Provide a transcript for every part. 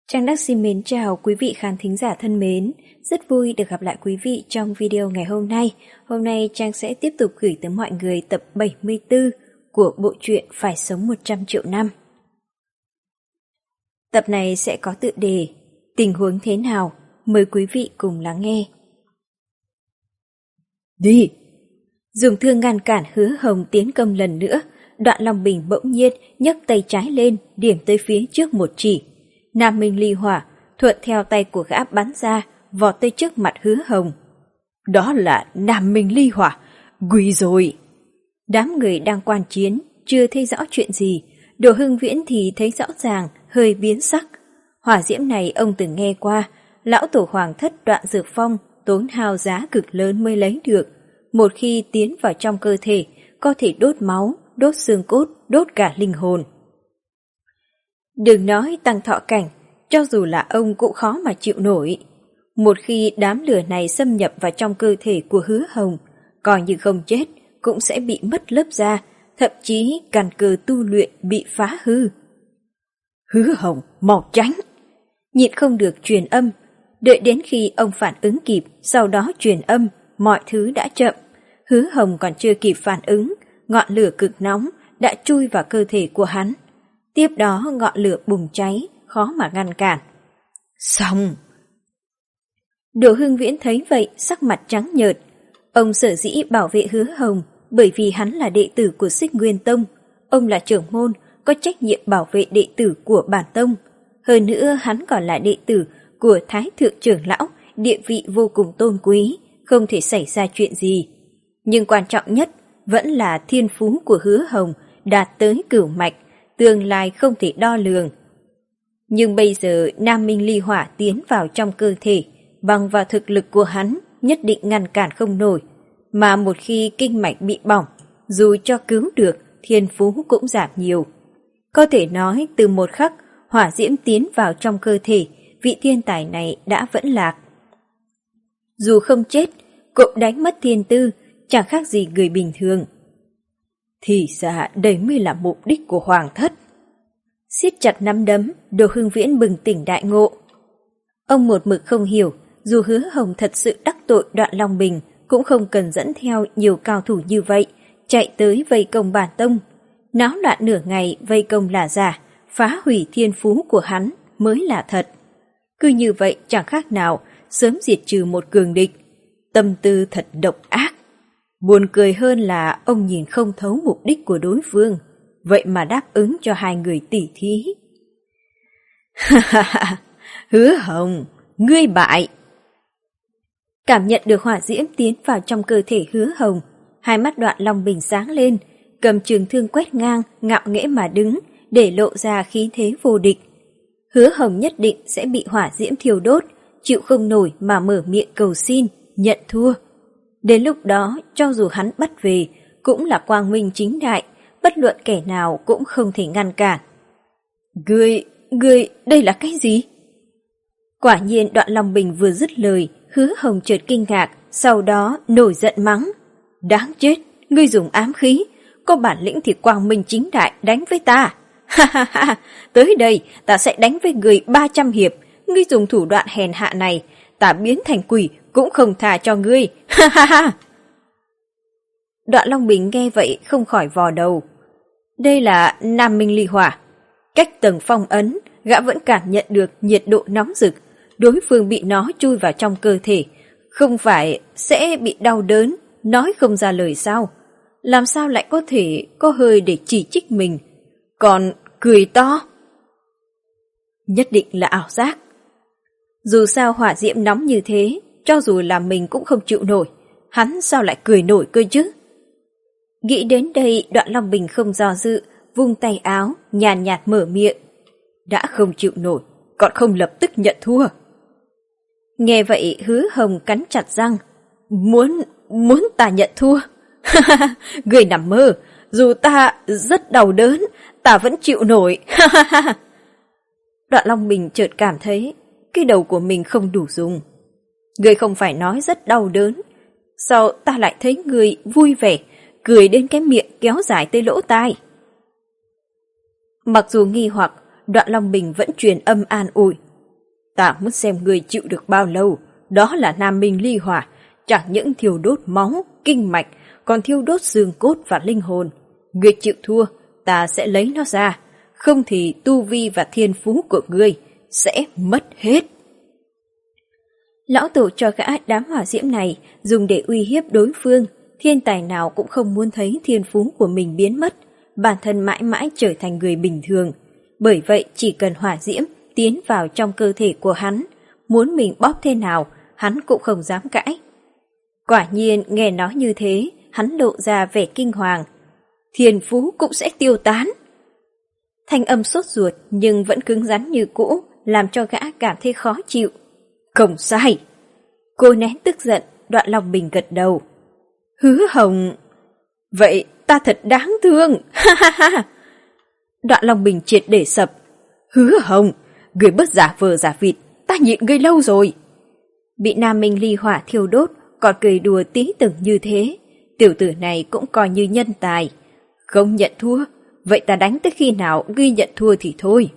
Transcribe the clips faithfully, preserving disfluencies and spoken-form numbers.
Trang Đắc xin mến chào quý vị khán thính giả thân mến. Rất vui được gặp lại quý vị trong video ngày hôm nay. Hôm nay Trang sẽ tiếp tục gửi tới mọi người tập bảy mươi tư của bộ truyện Phải sống một trăm triệu năm. Tập này sẽ có tựa đề Tình huống thế nào? Mời quý vị cùng lắng nghe. Đi! Dùng thương ngăn cản Hứa Hồng tiến công lần nữa. Đoạn Long Bình bỗng nhiên nhấc tay trái lên, điểm tới phía trước một chỉ. Nam Minh ly hỏa thuận theo tay của gã bắn ra, vọt tới trước mặt Hứa Hồng. Đó là Nam Minh ly hỏa, quỳ rồi. Đám người đang quan chiến chưa thấy rõ chuyện gì, Đồ Hưng Viễn thì thấy rõ ràng, hơi biến sắc. Hỏa diễm này ông từng nghe qua, lão tổ hoàng thất Đoạn Dược Phong tốn hao giá cực lớn mới lấy được. Một khi tiến vào trong cơ thể, có thể đốt máu, đốt xương cốt, đốt cả linh hồn. Đừng nói tăng thọ cảnh, cho dù là ông cũng khó mà chịu nổi. Một khi đám lửa này xâm nhập vào trong cơ thể của Hứa Hồng, coi như không chết, cũng sẽ bị mất lớp da, thậm chí căn cơ tu luyện bị phá hư. Hứa Hồng, mau tránh! Nhịn không được truyền âm, đợi đến khi ông phản ứng kịp, sau đó truyền âm, mọi thứ đã chậm. Hứa Hồng còn chưa kịp phản ứng, ngọn lửa cực nóng đã chui vào cơ thể của hắn. Tiếp đó ngọn lửa bùng cháy, khó mà ngăn cản. Xong! Đồ Hưng Viễn thấy vậy, sắc mặt trắng nhợt. Ông sở dĩ bảo vệ Hứa Hồng bởi vì hắn là đệ tử của Xích Nguyên Tông. Ông là trưởng môn, có trách nhiệm bảo vệ đệ tử của bản tông. Hơn nữa hắn còn là đệ tử của Thái Thượng trưởng lão, địa vị vô cùng tôn quý, không thể xảy ra chuyện gì. Nhưng quan trọng nhất vẫn là thiên phú của Hứa Hồng đạt tới cửu mạch, tương lai không thể đo lường. Nhưng bây giờ Nam Minh ly hỏa tiến vào trong cơ thể, bằng vào thực lực của hắn nhất định ngăn cản không nổi. Mà một khi kinh mạch bị bỏng, dù cho cứu được, thiên phú cũng giảm nhiều. Có thể nói từ một khắc hỏa diễm tiến vào trong cơ thể, vị thiên tài này đã vẫn lạc. Dù không chết, cũng đánh mất thiên tư, chẳng khác gì người bình thường. Thì ra đây mới là mục đích của hoàng thất. Siết chặt nắm đấm, Đồ Hưng Viễn bừng tỉnh đại ngộ. Ông một mực không hiểu, dù Hứa Hồng thật sự đắc tội Đoạn Long Bình, cũng không cần dẫn theo nhiều cao thủ như vậy, chạy tới vây công bản tông. Náo loạn nửa ngày vây công là giả, phá hủy thiên phú của hắn mới là thật. Cứ như vậy chẳng khác nào sớm diệt trừ một cường địch. Tâm tư thật độc ác. Buồn cười hơn là ông nhìn không thấu mục đích của đối phương, vậy mà đáp ứng cho hai người tỉ thí. Ha ha ha, Hứa Hồng, ngươi bại! Cảm nhận được hỏa diễm tiến vào trong cơ thể Hứa Hồng, hai mắt Đoạn Long Bình sáng lên, cầm trường thương quét ngang, ngạo nghễ mà đứng, để lộ ra khí thế vô địch. Hứa Hồng nhất định sẽ bị hỏa diễm thiêu đốt, chịu không nổi mà mở miệng cầu xin, nhận thua. Đến lúc đó, cho dù hắn bắt về, cũng là quang minh chính đại, bất luận kẻ nào cũng không thể ngăn cản. Ngươi, ngươi, đây là cái gì? Quả nhiên Đoạn Long Bình vừa dứt lời, Hứa Hồng chợt kinh ngạc, sau đó nổi giận mắng. Đáng chết, ngươi dùng ám khí, có bản lĩnh thì quang minh chính đại đánh với ta. Ha ha ha, tới đây ta sẽ đánh với ngươi ba trăm hiệp, ngươi dùng thủ đoạn hèn hạ này, ta biến thành quỷ cũng không tha cho ngươi. Ha ha ha. Đoạn Long Bình nghe vậy không khỏi vò đầu. Đây là Nam Minh ly hỏa. Cách tầng phong ấn, gã vẫn cảm nhận được nhiệt độ nóng rực. Đối phương bị nó chui vào trong cơ thể, không phải sẽ bị đau đớn, nói không ra lời sao? Làm sao lại có thể có hơi để chỉ trích mình, còn cười to? Nhất định là ảo giác. Dù sao hỏa diễm nóng như thế, cho dù là mình cũng không chịu nổi, hắn sao lại cười nổi cơ chứ? Nghĩ đến đây, Đoạn Long Bình không do dự, vung tay áo, nhàn nhạt mở miệng. Đã không chịu nổi, còn không lập tức nhận thua. Nghe vậy Hứa Hồng cắn chặt răng. Muốn, muốn ta nhận thua? Người nằm mơ, dù ta rất đau đớn, ta vẫn chịu nổi. Đoạn Long Bình chợt cảm thấy cái đầu của mình không đủ dùng. Người không phải nói rất đau đớn, sao ta lại thấy người vui vẻ, cười đến cái miệng kéo dài tới lỗ tai. Mặc dù nghi hoặc, Đoạn Long Bình vẫn truyền âm an ủi. Ta muốn xem người chịu được bao lâu. Đó là Nam Minh ly hỏa, chẳng những thiêu đốt máu, kinh mạch, còn thiêu đốt xương cốt và linh hồn. Người chịu thua, ta sẽ lấy nó ra, không thì tu vi và thiên phú của ngươi sẽ mất hết. Lão tổ cho gã đám hỏa diễm này dùng để uy hiếp đối phương, thiên tài nào cũng không muốn thấy thiên phú của mình biến mất, bản thân mãi mãi trở thành người bình thường. Bởi vậy chỉ cần hỏa diễm tiến vào trong cơ thể của hắn, muốn mình bóp thế nào, hắn cũng không dám cãi. Quả nhiên nghe nói như thế, hắn lộ ra vẻ kinh hoàng. Thiên phú cũng sẽ tiêu tán. Thanh âm sốt ruột nhưng vẫn cứng rắn như cũ, làm cho gã cảm thấy khó chịu. Không sai. Cô nén tức giận, Đoạn Long Bình gật đầu. Hứa Hồng... Vậy ta thật đáng thương, ha ha ha. Đoạn Long Bình triệt để sập. Hứa Hồng, người bất giả vờ giả vịt, ta nhịn ngươi lâu rồi. Bị Nam Minh ly hỏa thiêu đốt, còn cười đùa tí từng như thế. Tiểu tử này cũng coi như nhân tài. Không nhận thua, vậy ta đánh tới khi nào ngươi nhận thua thì thôi.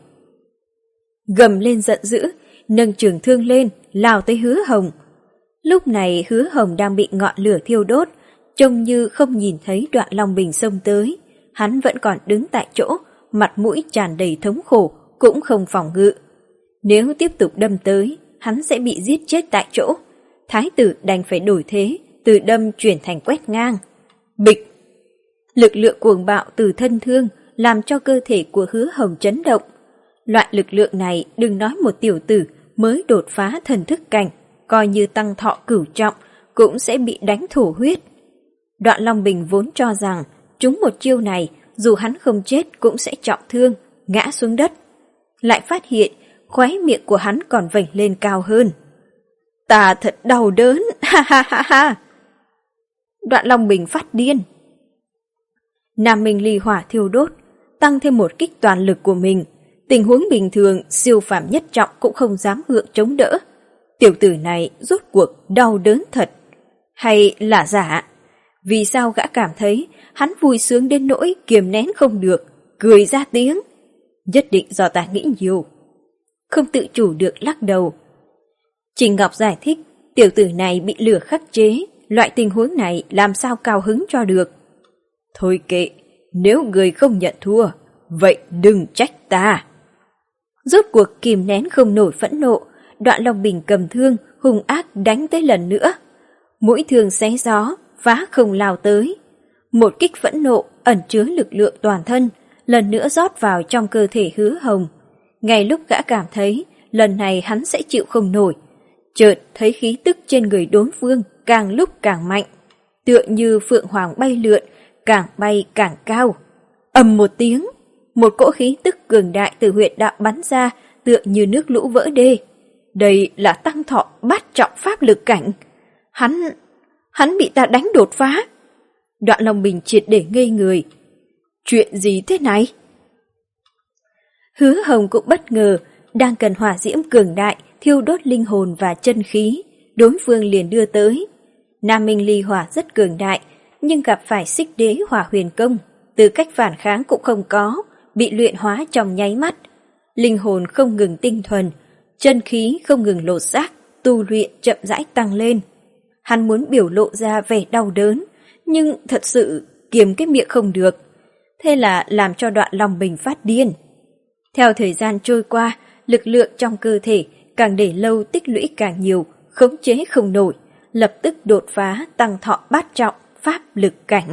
Gầm lên giận dữ, nâng trường thương lên, lao tới Hứa Hồng. Lúc này Hứa Hồng đang bị ngọn lửa thiêu đốt, trông như không nhìn thấy Đoạn Long Bình xông tới. Hắn vẫn còn đứng tại chỗ, mặt mũi tràn đầy thống khổ, cũng không phòng ngự. Nếu tiếp tục đâm tới, hắn sẽ bị giết chết tại chỗ. Thái tử đành phải đổi thế, từ đâm chuyển thành quét ngang. Bịch! Lực lượng cuồng bạo từ thân thương làm cho cơ thể của Hứa Hồng chấn động. Loại lực lượng này đừng nói một tiểu tử mới đột phá thần thức cảnh, coi như tăng thọ cửu trọng cũng sẽ bị đánh thổ huyết. Đoạn Long Bình vốn cho rằng trúng một chiêu này dù hắn không chết cũng sẽ trọng thương, ngã xuống đất. Lại phát hiện khóe miệng của hắn còn vểnh lên cao hơn. Ta thật đau đớn, ha ha ha ha. Đoạn Long Bình phát điên. Nam Minh ly hỏa thiêu đốt, tăng thêm một kích toàn lực của mình. Tình huống bình thường siêu phàm nhất trọng cũng không dám gượng chống đỡ. Tiểu tử này rốt cuộc đau đớn thật. Hay là giả? Vì sao gã cảm thấy hắn vui sướng đến nỗi kiềm nén không được, cười ra tiếng? Nhất định do ta nghĩ nhiều. Không tự chủ được lắc đầu. Trình Ngọc giải thích, tiểu tử này bị lửa khắc chế, loại tình huống này làm sao cao hứng cho được. Thôi kệ, nếu người không nhận thua, vậy đừng trách ta. Rốt cuộc kìm nén không nổi phẫn nộ, Đoạn Long Bình cầm thương, hung ác đánh tới lần nữa. Mũi thương xé gió, phá không lao tới. Một kích phẫn nộ ẩn chứa lực lượng toàn thân, lần nữa rót vào trong cơ thể Hứa Hồng. Ngay lúc gã cảm thấy lần này hắn sẽ chịu không nổi, chợt thấy khí tức trên người đối phương càng lúc càng mạnh, tựa như phượng hoàng bay lượn, càng bay càng cao. Ầm một tiếng, một cỗ khí tức cường đại từ huyệt đạo bắn ra, tựa như nước lũ vỡ đê. Đây là tăng thọ bát trọng pháp lực cảnh. Hắn, hắn bị ta đánh đột phá. Đoạn Long Bình triệt để ngây người. Chuyện gì thế này? Hứa Hồng cũng bất ngờ, đang cần hỏa diễm cường đại thiêu đốt linh hồn và chân khí, đối phương liền đưa tới. Nam Minh ly hỏa rất cường đại, nhưng gặp phải Xích Đế Hỏa Huyền Công, tư cách phản kháng cũng không có, bị luyện hóa trong nháy mắt. Linh hồn không ngừng tinh thuần, chân khí không ngừng lột xác, tu luyện chậm rãi tăng lên. Hắn muốn biểu lộ ra vẻ đau đớn, nhưng thật sự kiềm cái miệng không được. Thế là làm cho Đoạn Long Bình phát điên. Theo thời gian trôi qua, lực lượng trong cơ thể càng để lâu tích lũy càng nhiều, khống chế không nổi, lập tức đột phá tăng thọ bát trọng pháp lực cảnh.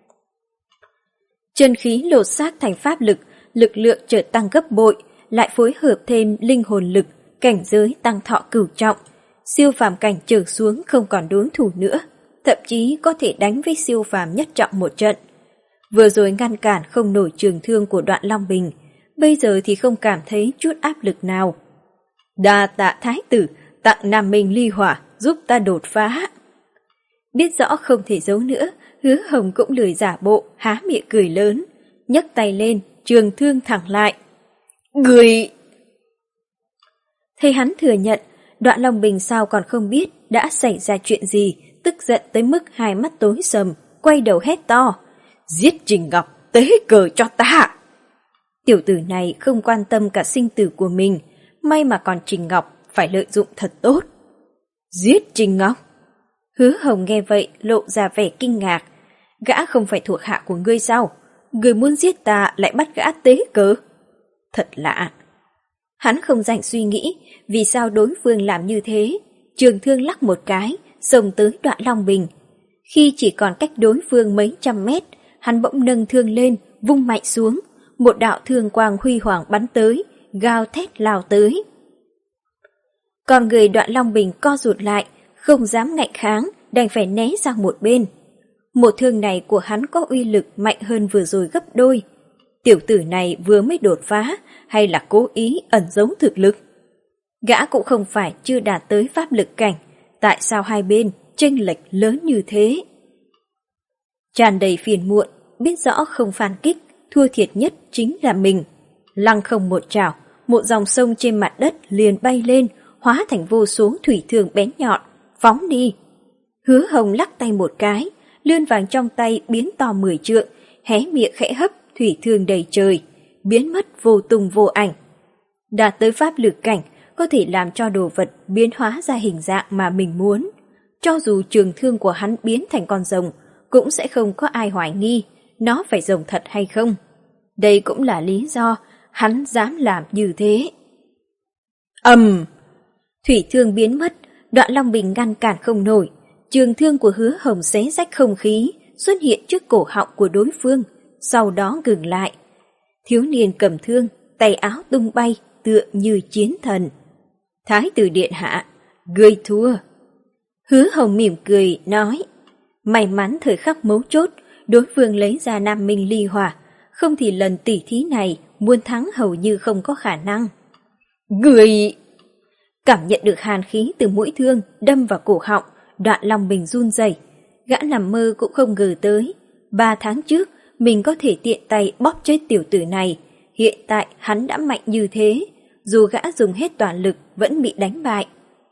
Chân khí lột xác thành pháp lực, lực lượng chợt tăng gấp bội, lại phối hợp thêm linh hồn lực, cảnh giới tăng thọ cửu trọng, siêu phàm cảnh trở xuống không còn đối thủ nữa, thậm chí có thể đánh với siêu phàm nhất trọng một trận. Vừa rồi ngăn cản không nổi trường thương của Đoạn Long Bình, bây giờ thì không cảm thấy chút áp lực nào. Đa tạ thái tử, tặng Nam Minh ly hỏa, giúp ta đột phá. Biết rõ không thể giấu nữa, Hứa Hồng cũng lười giả bộ, há miệng cười lớn, nhấc tay lên, trường thương thẳng lại. Người... Thấy hắn thừa nhận, Đoạn Long Bình sao còn không biết đã xảy ra chuyện gì, tức giận tới mức hai mắt tối sầm, quay đầu hét to. Giết Trình Ngọc, tế cờ cho ta! Tiểu tử này không quan tâm cả sinh tử của mình, may mà còn Trình Ngọc, phải lợi dụng thật tốt. Giết Trình Ngọc? Hứa Hồng nghe vậy lộ ra vẻ kinh ngạc. Gã không phải thuộc hạ của ngươi sao? Ngươi muốn giết ta lại bắt gã tế cớ? Thật lạ. Hắn không rảnh suy nghĩ vì sao đối phương làm như thế. Trường thương lắc một cái, xông tới Đoạn Long Bình. Khi chỉ còn cách đối phương mấy trăm mét, hắn bỗng nâng thương lên, vung mạnh xuống. Một đạo thương quang huy hoàng bắn tới, gào thét lao tới. Còn người Đoạn Long Bình co rụt lại, không dám ngạnh kháng, đành phải né sang một bên. Một thương này của hắn có uy lực mạnh hơn vừa rồi gấp đôi. Tiểu tử này vừa mới đột phá hay là cố ý ẩn giấu thực lực? Gã cũng không phải chưa đạt tới pháp lực cảnh, tại sao hai bên chênh lệch lớn như thế? Tràn đầy phiền muộn, biết rõ không phản kích, thua thiệt nhất chính là mình. Lăng không một trảo, một dòng sông trên mặt đất liền bay lên, hóa thành vô số thủy thương bén nhọn, phóng đi. Hứa Hồng lắc tay một cái, lươn vàng trong tay biến to mười trượng, hé miệng khẽ hấp, thủy thương đầy trời, biến mất vô tung vô ảnh. Đạt tới pháp lực cảnh, có thể làm cho đồ vật biến hóa ra hình dạng mà mình muốn. Cho dù trường thương của hắn biến thành con rồng, cũng sẽ không có ai hoài nghi nó phải rồng thật hay không. Đây cũng là lý do hắn dám làm như thế. Ầm! Thủy thương biến mất, Đoạn Long Bình ngăn cản không nổi. Trường thương của Hứa Hồng xé rách không khí, xuất hiện trước cổ họng của đối phương, sau đó ngừng lại. Thiếu niên cầm thương, tay áo tung bay, tựa như chiến thần. Thái tử điện hạ, ngươi thua. Hứa Hồng mỉm cười, nói. May mắn thời khắc mấu chốt, đối phương lấy ra Nam Minh ly hỏa, không thì lần tỉ thí này muốn thắng hầu như không có khả năng. Ngươi... Cảm nhận được hàn khí từ mũi thương đâm vào cổ họng, Đoạn Long Bình run rẩy. Gã nằm mơ cũng không ngờ tới. Ba tháng trước, mình có thể tiện tay bóp chết tiểu tử này. Hiện tại hắn đã mạnh như thế, dù gã dùng hết toàn lực vẫn bị đánh bại.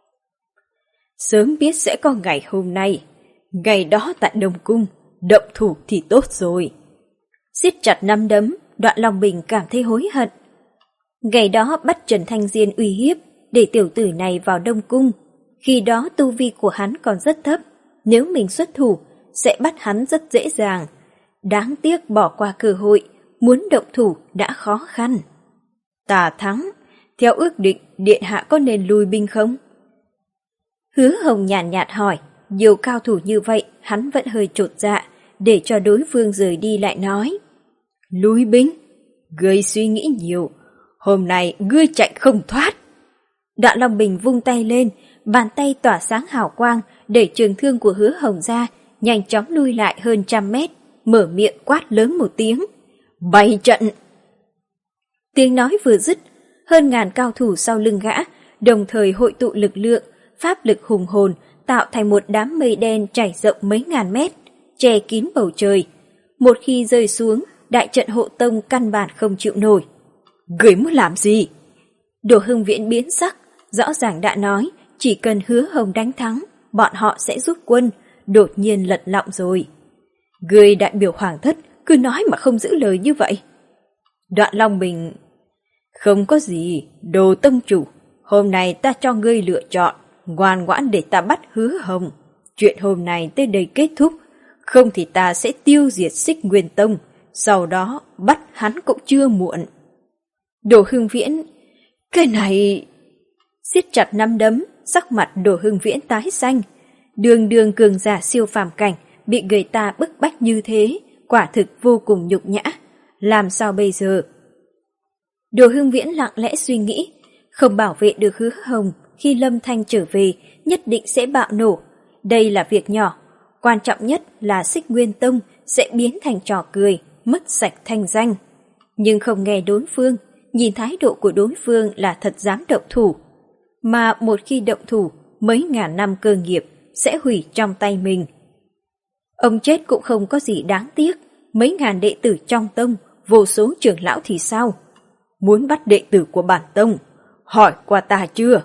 Sớm biết sẽ có ngày hôm nay, ngày đó tại Đông Cung, động thủ thì tốt rồi. Siết chặt nắm đấm, Đoạn Long Bình cảm thấy hối hận. Ngày đó bắt Trần Thanh Diên uy hiếp để tiểu tử này vào Đông Cung. Khi đó tu vi của hắn còn rất thấp, nếu mình xuất thủ sẽ bắt hắn rất dễ dàng. Đáng tiếc bỏ qua cơ hội, muốn động thủ đã khó khăn. Ta thắng, theo ước định điện hạ có nên lui binh không? Hứa Hồng nhàn nhạt, nhạt hỏi, nhiều cao thủ như vậy hắn vẫn hơi chột dạ, để cho đối phương rời đi lại nói. Lui binh? Ngươi suy nghĩ nhiều, hôm nay ngươi chạy không thoát. Đoạn Long Bình vung tay lên, bàn tay tỏa sáng hào quang, để trường thương của Hứa Hồng ra, nhanh chóng lui lại hơn trăm mét, mở miệng quát lớn một tiếng. Bày trận! Tiếng nói vừa dứt, hơn ngàn cao thủ sau lưng gã, đồng thời hội tụ lực lượng, pháp lực hùng hồn, tạo thành một đám mây đen trải rộng mấy ngàn mét, che kín bầu trời. Một khi rơi xuống, đại trận hộ tông căn bản không chịu nổi. Ngươi muốn làm gì? Đỗ Hưng Viễn biến sắc, rõ ràng đã nói, chỉ cần Hứa Hồng đánh thắng, bọn họ sẽ rút quân, đột nhiên lật lọng rồi. Ngươi đại biểu hoàng thất, cứ nói mà không giữ lời như vậy. Đoạn Long Bình... Không có gì, Đồ tông chủ, hôm nay ta cho ngươi lựa chọn, ngoan ngoãn để ta bắt Hứa Hồng. Chuyện hôm nay tới đây kết thúc, không thì ta sẽ tiêu diệt Xích Nguyên Tông, sau đó bắt hắn cũng chưa muộn. Đồ Hưng Viễn... Cái này... Siết chặt nắm đấm, sắc mặt Đồ Hưng Viễn tái xanh. Đường đường cường giả siêu phàm cảnh, bị người ta bức bách như thế, quả thực vô cùng nhục nhã. Làm sao bây giờ? Đồ Hưng Viễn lặng lẽ suy nghĩ, không bảo vệ được Hứa Hồng, khi Lâm Thanh trở về, nhất định sẽ bạo nổ. Đây là việc nhỏ, quan trọng nhất là Xích Nguyên Tông sẽ biến thành trò cười, mất sạch thanh danh. Nhưng không nghe đối phương, nhìn thái độ của đối phương là thật dám động thủ. Mà một khi động thủ, mấy ngàn năm cơ nghiệp sẽ hủy trong tay mình. Ông chết cũng không có gì đáng tiếc, mấy ngàn đệ tử trong tông, vô số trưởng lão thì sao? Muốn bắt đệ tử của bản tông, hỏi qua ta chưa?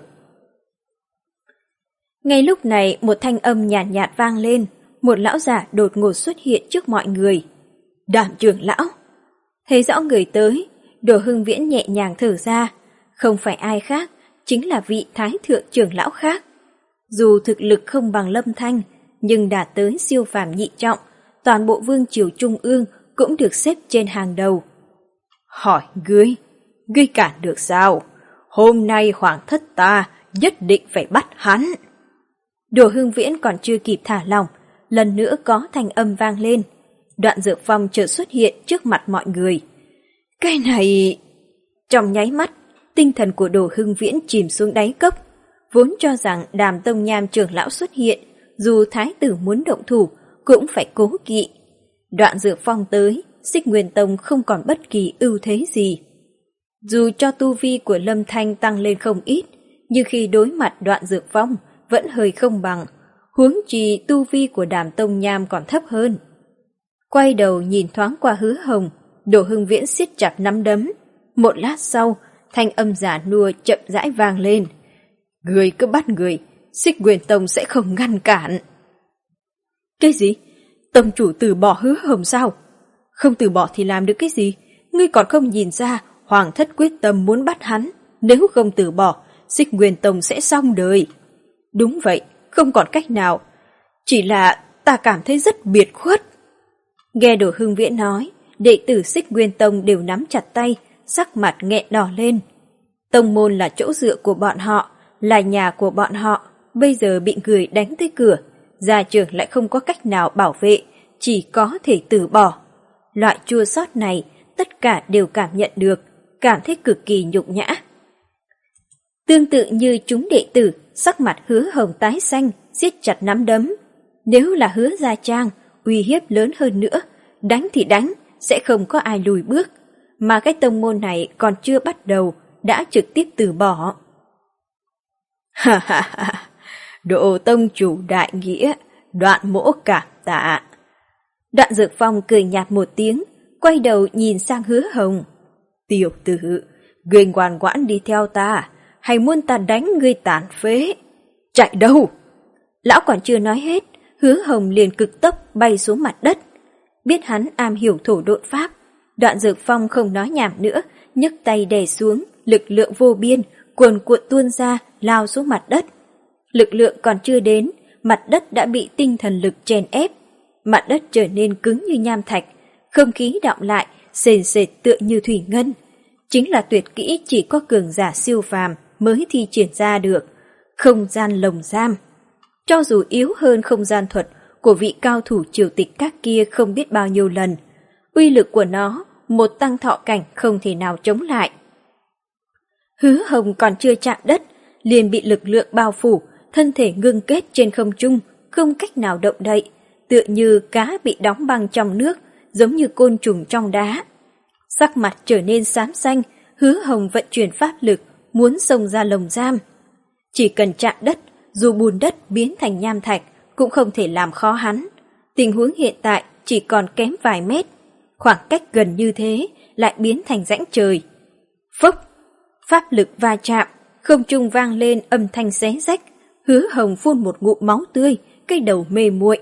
Ngay lúc này một thanh âm nhàn nhạt, nhạt vang lên, một lão giả đột ngột xuất hiện trước mọi người. Đàm trưởng lão! Thấy rõ người tới, Đồ Hưng Viễn nhẹ nhàng thở ra, không phải ai khác, chính là vị thái thượng trưởng lão khác. Dù thực lực không bằng Lâm Thanh, nhưng đã tới siêu phàm nhị trọng, toàn bộ vương triều trung ương cũng được xếp trên hàng đầu. Hỏi ngươi, ngươi cản được sao? Hôm nay hoàng thất ta nhất định phải bắt hắn. Đồ Hưng Viễn còn chưa kịp thả lỏng, lần nữa có thanh âm vang lên. Đoạn Dược Phong chợt xuất hiện trước mặt mọi người. Cái này... Trong nháy mắt, tinh thần của Đồ Hưng Viễn chìm xuống đáy cốc. Vốn cho rằng Đàm Tông Nham trưởng lão xuất hiện, dù thái tử muốn động thủ cũng phải cố kỵ. Đoạn Dược Phong tới, Xích Nguyên Tông không còn bất kỳ ưu thế gì. Dù cho tu vi của Lâm Thanh tăng lên không ít, nhưng khi đối mặt Đoạn Dược Phong vẫn hơi không bằng, huống chi tu vi của Đàm Tông Nham còn thấp hơn. Quay đầu nhìn thoáng qua Hứa Hồng, Đồ Hưng Viễn siết chặt nắm đấm. Một lát sau, thanh âm giả nua chậm rãi vang lên. Người cứ bắt người, Xích Nguyên Tông sẽ không ngăn cản. Cái gì? Tông chủ từ bỏ Hứa Hồng sao? Không từ bỏ thì làm được cái gì? Ngươi còn không nhìn ra hoàng thất quyết tâm muốn bắt hắn. Nếu không từ bỏ, Xích Nguyên Tông sẽ xong đời. Đúng vậy, không còn cách nào. Chỉ là ta cảm thấy rất biệt khuất. Nghe Đồ Hưng Viễn nói, đệ tử Xích Nguyên Tông đều nắm chặt tay, sắc mặt nghẹn đỏ lên. Tông môn là chỗ dựa của bọn họ, là nhà của bọn họ, bây giờ bị người đánh tới cửa, gia trưởng lại không có cách nào bảo vệ, chỉ có thể từ bỏ. Loại chua xót này, tất cả đều cảm nhận được, cảm thấy cực kỳ nhục nhã. Tương tự như chúng đệ tử, sắc mặt Hứa Hồng tái xanh, siết chặt nắm đấm. Nếu là Hứa Gia Trang, uy hiếp lớn hơn nữa, đánh thì đánh, sẽ không có ai lùi bước. Mà cái tông môn này còn chưa bắt đầu, đã trực tiếp từ bỏ. Ha ha ha, Độ tông chủ đại nghĩa, Đoạn mỗ cảm tạ. Đoạn Dược Phong cười nhạt một tiếng, quay đầu nhìn sang Hứa Hồng. Tiểu tử, ngươi ngoan ngoãn đi theo ta, hay muốn ta đánh ngươi tàn phế? Chạy đâu? Lão còn chưa nói hết, Hứa Hồng liền cực tốc bay xuống mặt đất. Biết hắn am hiểu thổ độn pháp, Đoạn Dược Phong không nói nhảm nữa, nhấc tay đè xuống, lực lượng vô biên, cuồn cuộn tuôn ra, lao xuống mặt đất. Lực lượng còn chưa đến, mặt đất đã bị tinh thần lực chèn ép. Mặt đất trở nên cứng như nham thạch, không khí đọng lại, sền sệt tựa như thủy ngân. Chính là tuyệt kỹ chỉ có cường giả siêu phàm mới thi triển ra được. Không gian lồng giam. Cho dù yếu hơn không gian thuật của vị cao thủ triều tịch các kia không biết bao nhiêu lần, uy lực của nó, một tăng thọ cảnh không thể nào chống lại. Hứa Hồng còn chưa chạm đất, liền bị lực lượng bao phủ, thân thể ngưng kết trên không trung, không cách nào động đậy, tựa như cá bị đóng băng trong nước, giống như côn trùng trong đá. Sắc mặt trở nên xám xanh, Hứa Hồng vận chuyển pháp lực, muốn xông ra lồng giam. Chỉ cần chạm đất, dù bùn đất biến thành nham thạch, cũng không thể làm khó hắn. Tình huống hiện tại chỉ còn kém vài mét, khoảng cách gần như thế lại biến thành rãnh trời. Phốc! Pháp lực va chạm, không trung vang lên âm thanh xé rách, Hứa Hồng phun một ngụm máu tươi, cái đầu mê muội.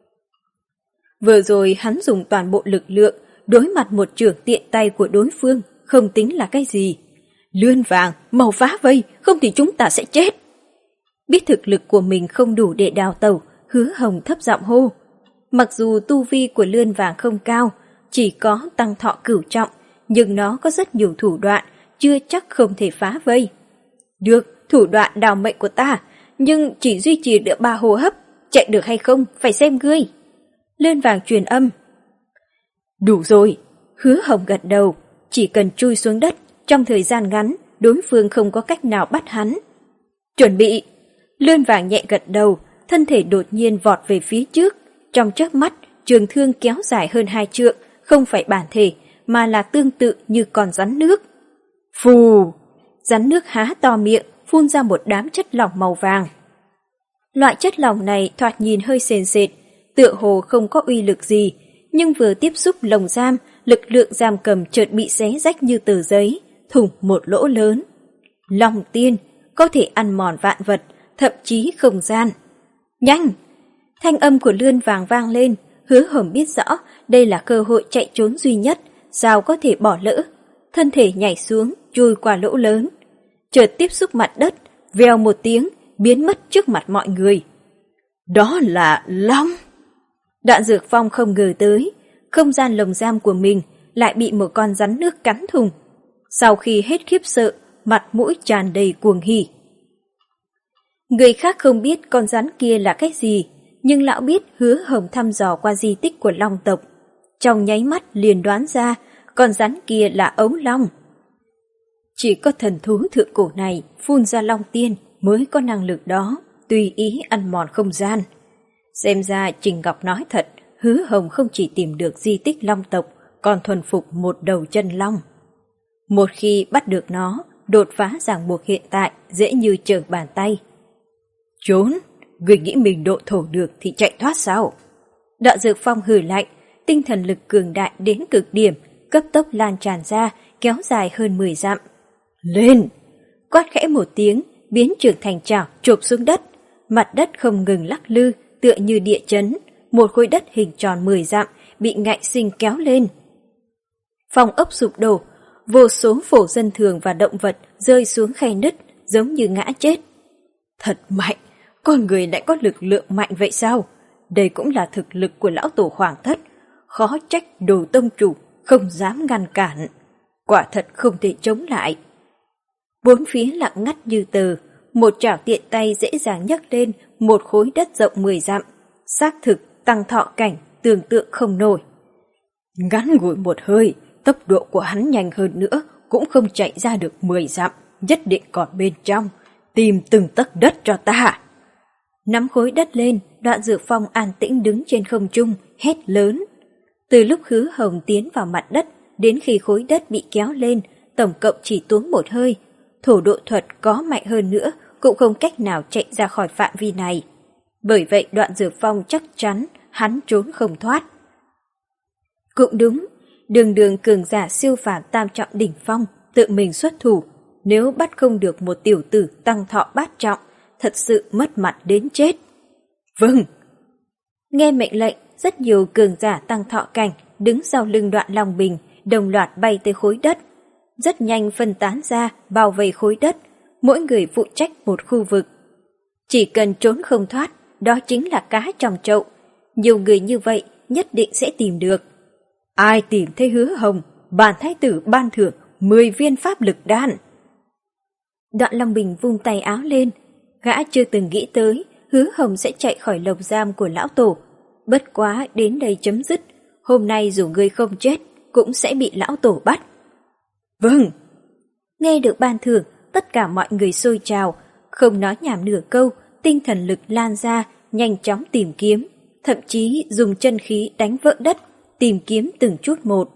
Vừa rồi hắn dùng toàn bộ lực lượng, đối mặt một chưởng tiện tay của đối phương, không tính là cái gì. Lươn vàng, màu phá vây, không thì chúng ta sẽ chết. Biết thực lực của mình không đủ để đào tẩu, Hứa Hồng thấp giọng hô. Mặc dù tu vi của lươn vàng không cao, chỉ có tăng thọ cửu trọng, nhưng nó có rất nhiều thủ đoạn, chưa chắc không thể phá vây. Được, thủ đoạn đào mệnh của ta, nhưng chỉ duy trì được ba hô hấp, chạy được hay không, phải xem ngươi. Lươn vàng truyền âm. Đủ rồi, Hứa Hồng gật đầu, chỉ cần chui xuống đất, trong thời gian ngắn, đối phương không có cách nào bắt hắn. Chuẩn bị. Lươn vàng nhẹ gật đầu, thân thể đột nhiên vọt về phía trước, trong chớp mắt, trường thương kéo dài hơn hai trượng, không phải bản thể, mà là tương tự như con rắn nước. Phù! Rắn nước há to miệng, phun ra một đám chất lỏng màu vàng. Loại chất lỏng này thoạt nhìn hơi sền sệt, tựa hồ không có uy lực gì, nhưng vừa tiếp xúc lồng giam, lực lượng giam cầm chợt bị xé rách như tờ giấy, thủng một lỗ lớn. Long tiên, có thể ăn mòn vạn vật, thậm chí không gian. Nhanh! Thanh âm của lươn vàng vang lên, Hứa Hồng biết rõ đây là cơ hội chạy trốn duy nhất, sao có thể bỏ lỡ. Thân thể nhảy xuống, chui qua lỗ lớn. chợt tiếp xúc mặt đất, vèo một tiếng, biến mất trước mặt mọi người. Đó là long! Đoạn Dược Phong không ngờ tới, không gian lồng giam của mình lại bị một con rắn nước cắn thủng. Sau khi hết khiếp sợ, mặt mũi tràn đầy cuồng hỉ. Người khác không biết con rắn kia là cái gì, nhưng lão biết Hứa Hồng thăm dò qua di tích của long tộc. Trong nháy mắt liền đoán ra con rắn kia là ấu long. Chỉ có thần thú thượng cổ này phun ra long tiên mới có năng lực đó, tùy ý ăn mòn không gian. Xem ra Trình Ngọc nói thật, Hứa Hồng không chỉ tìm được di tích long tộc, còn thuần phục một đầu chân long. Một khi bắt được nó, đột phá ràng buộc hiện tại dễ như trở bàn tay. Trốn, người nghĩ mình độ thổ được thì chạy thoát sao? Đoạn Dược Phong hừ lạnh, tinh thần lực cường đại đến cực điểm, cấp tốc lan tràn ra, kéo dài hơn mười dặm. Lên! Quát khẽ một tiếng, biến trưởng thành chảo chộp xuống đất. Mặt đất không ngừng lắc lư, tựa như địa chấn. Một khối đất hình tròn mười dặm bị ngạnh sinh kéo lên. Phòng ốc sụp đổ, vô số phổ dân thường và động vật rơi xuống khe nứt, giống như ngã chết. Thật mạnh! Con người lại có lực lượng mạnh vậy sao? Đây cũng là thực lực của lão tổ Hoàng Thất. Khó trách Đồ tông chủ không dám ngăn cản. Quả thật không thể chống lại. Bốn phía lặng ngắt như tờ, một chảo tiện tay dễ dàng nhấc lên một khối đất rộng mười dặm. Xác thực tăng thọ cảnh tưởng tượng không nổi. Ngắn ngủi một hơi, tốc độ của hắn nhanh hơn nữa cũng không chạy ra được mười dặm, nhất định còn bên trong. Tìm từng tấc đất cho ta. Nắm khối đất lên, Đoạn Dược Phong an tĩnh đứng trên không trung, hét lớn. Từ lúc Hứa Hồng tiến vào mặt đất, đến khi khối đất bị kéo lên, tổng cộng chỉ tốn một hơi. Thổ độ thuật có mạnh hơn nữa, cũng không cách nào chạy ra khỏi phạm vi này. Bởi vậy Đoạn Dược Phong chắc chắn hắn trốn không thoát. Cũng đúng, đường đường cường giả siêu phàm tam trọng đỉnh phong, tự mình xuất thủ. Nếu bắt không được một tiểu tử tăng thọ bát trọng, thật sự mất mặt đến chết. Vâng. Nghe mệnh lệnh, rất nhiều cường giả tăng thọ cảnh đứng sau lưng Đoạn Long Bình, đồng loạt bay tới khối đất. Rất nhanh phân tán ra, bao vây khối đất, mỗi người phụ trách một khu vực. Chỉ cần trốn không thoát, đó chính là cá trong chậu. Nhiều người như vậy nhất định sẽ tìm được. Ai tìm thấy Hứa Hồng, bản thái tử ban thưởng mười viên pháp lực đan. Đoạn Long Bình vung tay áo lên, gã chưa từng nghĩ tới Hứa Hồng sẽ chạy khỏi lồng giam của lão tổ. Bất quá đến đây chấm dứt, hôm nay dù ngươi không chết cũng sẽ bị lão tổ bắt. Vâng. Nghe được ban thưởng, tất cả mọi người sôi trào, không nói nhảm nửa câu, tinh thần lực lan ra, nhanh chóng tìm kiếm, thậm chí dùng chân khí đánh vỡ đất, tìm kiếm từng chút một.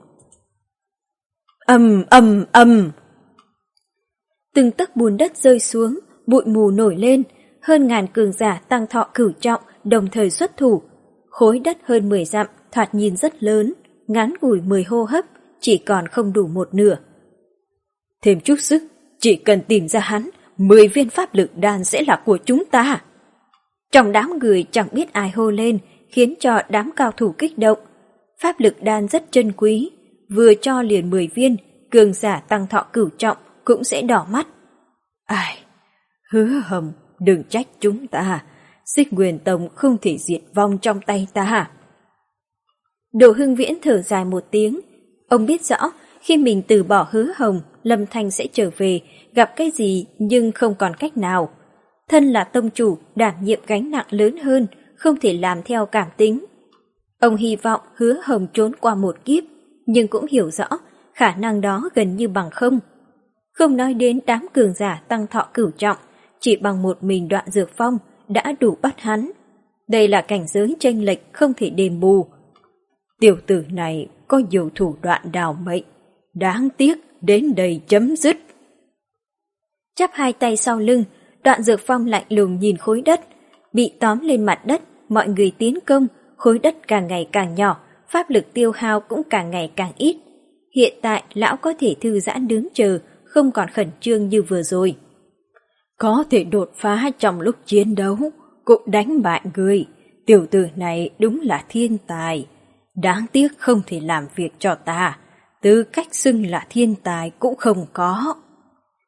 Ầm ầm ầm. Từng tấc bùn đất rơi xuống, bụi mù nổi lên, hơn ngàn cường giả tăng thọ cửu trọng đồng thời xuất thủ. Khối đất hơn mười dặm, thoạt nhìn rất lớn, ngắn ngủi mười hô hấp, chỉ còn không đủ một nửa. Thêm chút sức, chỉ cần tìm ra hắn, mười viên pháp lực đan sẽ là của chúng ta. Trong đám người chẳng biết ai hô lên, khiến cho đám cao thủ kích động. Pháp lực đan rất chân quý, vừa cho liền mười viên, cường giả tăng thọ cửu trọng cũng sẽ đỏ mắt. Ai, Hứa Hồng, đừng trách chúng ta, Xích Nguyên Tông không thể diệt vong trong tay ta. Đồ Hưng Viễn thở dài một tiếng, ông biết rõ khi mình từ bỏ Hứa Hồng, Lâm Thanh sẽ trở về, gặp cái gì nhưng không còn cách nào. Thân là tông chủ, đảm nhiệm gánh nặng lớn hơn, không thể làm theo cảm tính. Ông hy vọng Hứa Hồng trốn qua một kiếp, nhưng cũng hiểu rõ khả năng đó gần như bằng không. Không nói đến đám cường giả tăng thọ cửu trọng, chỉ bằng một mình Đoạn Dược Phong đã đủ bắt hắn. Đây là cảnh giới chênh lệch không thể đền bù. Tiểu tử này có nhiều thủ đoạn đào mệnh, đáng tiếc đến đây chấm dứt. Chắp hai tay sau lưng, Đoạn Dược Phong lạnh lùng nhìn khối đất, bị tóm lên mặt đất, mọi người tiến công, khối đất càng ngày càng nhỏ, pháp lực tiêu hao cũng càng ngày càng ít. Hiện tại lão có thể thư giãn đứng chờ, không còn khẩn trương như vừa rồi. Có thể đột phá trong lúc chiến đấu, cũng đánh bại người. Tiểu tử này đúng là thiên tài. Đáng tiếc không thể làm việc cho ta, tư cách xưng là thiên tài cũng không có.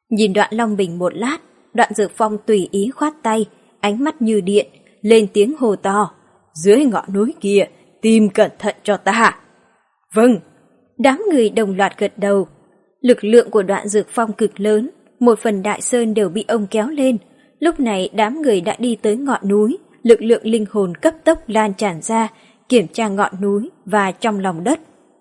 Nhìn Đoạn Long Bình một lát, Đoạn Dược Phong tùy ý khoát tay, ánh mắt như điện, lên tiếng hô to. Dưới ngọn núi kia, tìm cẩn thận cho ta. Vâng. Đám người đồng loạt gật đầu. Lực lượng của Đoạn Dược Phong cực lớn, một phần đại sơn đều bị ông kéo lên. Lúc này đám người đã đi tới ngọn núi, lực lượng linh hồn cấp tốc lan tràn ra, kiểm tra ngọn núi và trong lòng đất.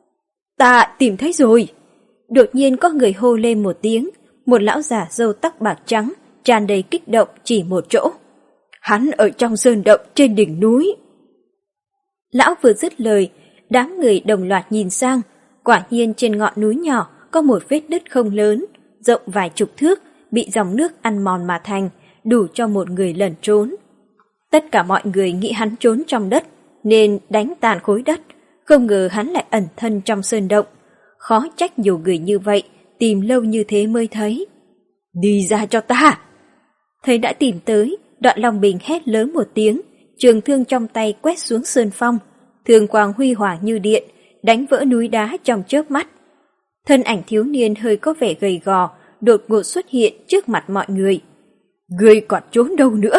Ta tìm thấy rồi! Đột nhiên có người hô lên một tiếng, một lão già râu tóc bạc trắng, tràn đầy kích động chỉ một chỗ. Hắn ở trong sơn động trên đỉnh núi. Lão vừa dứt lời, đám người đồng loạt nhìn sang, quả nhiên trên ngọn núi nhỏ có một vết nứt không lớn, rộng vài chục thước, bị dòng nước ăn mòn mà thành, đủ cho một người lẩn trốn. Tất cả mọi người nghĩ hắn trốn trong đất, nên đánh tàn khối đất, không ngờ hắn lại ẩn thân trong sơn động. Khó trách nhiều người như vậy, tìm lâu như thế mới thấy. Đi ra cho ta! Thấy đã tìm tới, Đoạn Long Bình hét lớn một tiếng, trường thương trong tay quét xuống sơn phong, thương quang huy hoàng như điện, đánh vỡ núi đá trong chớp mắt. Thân ảnh thiếu niên hơi có vẻ gầy gò, đột ngột xuất hiện trước mặt mọi người. Ngươi còn trốn đâu nữa?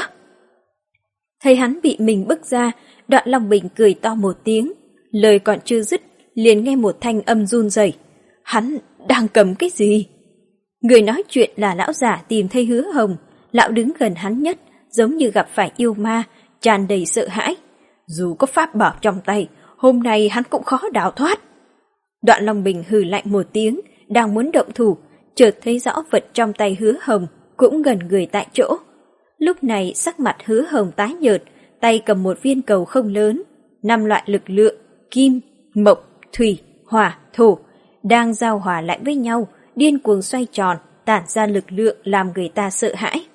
Thấy hắn bị mình bức ra, Đoạn Long Bình cười to một tiếng, lời còn chưa dứt, liền nghe một thanh âm run rẩy. Hắn đang cầm cái gì? Người nói chuyện là lão giả tìm thấy Hứa Hồng, lão đứng gần hắn nhất, giống như gặp phải yêu ma, tràn đầy sợ hãi. Dù có pháp bảo trong tay, hôm nay hắn cũng khó đào thoát. Đoạn Long Bình hừ lạnh một tiếng, đang muốn động thủ, chợt thấy rõ vật trong tay Hứa Hồng cũng gần người tại chỗ. Lúc này sắc mặt Hứa Hồng tái nhợt, tay cầm một viên cầu không lớn, năm loại lực lượng kim, mộc, thủy, hỏa, thổ đang giao hòa lại với nhau, điên cuồng xoay tròn, tản ra lực lượng làm người ta sợ hãi.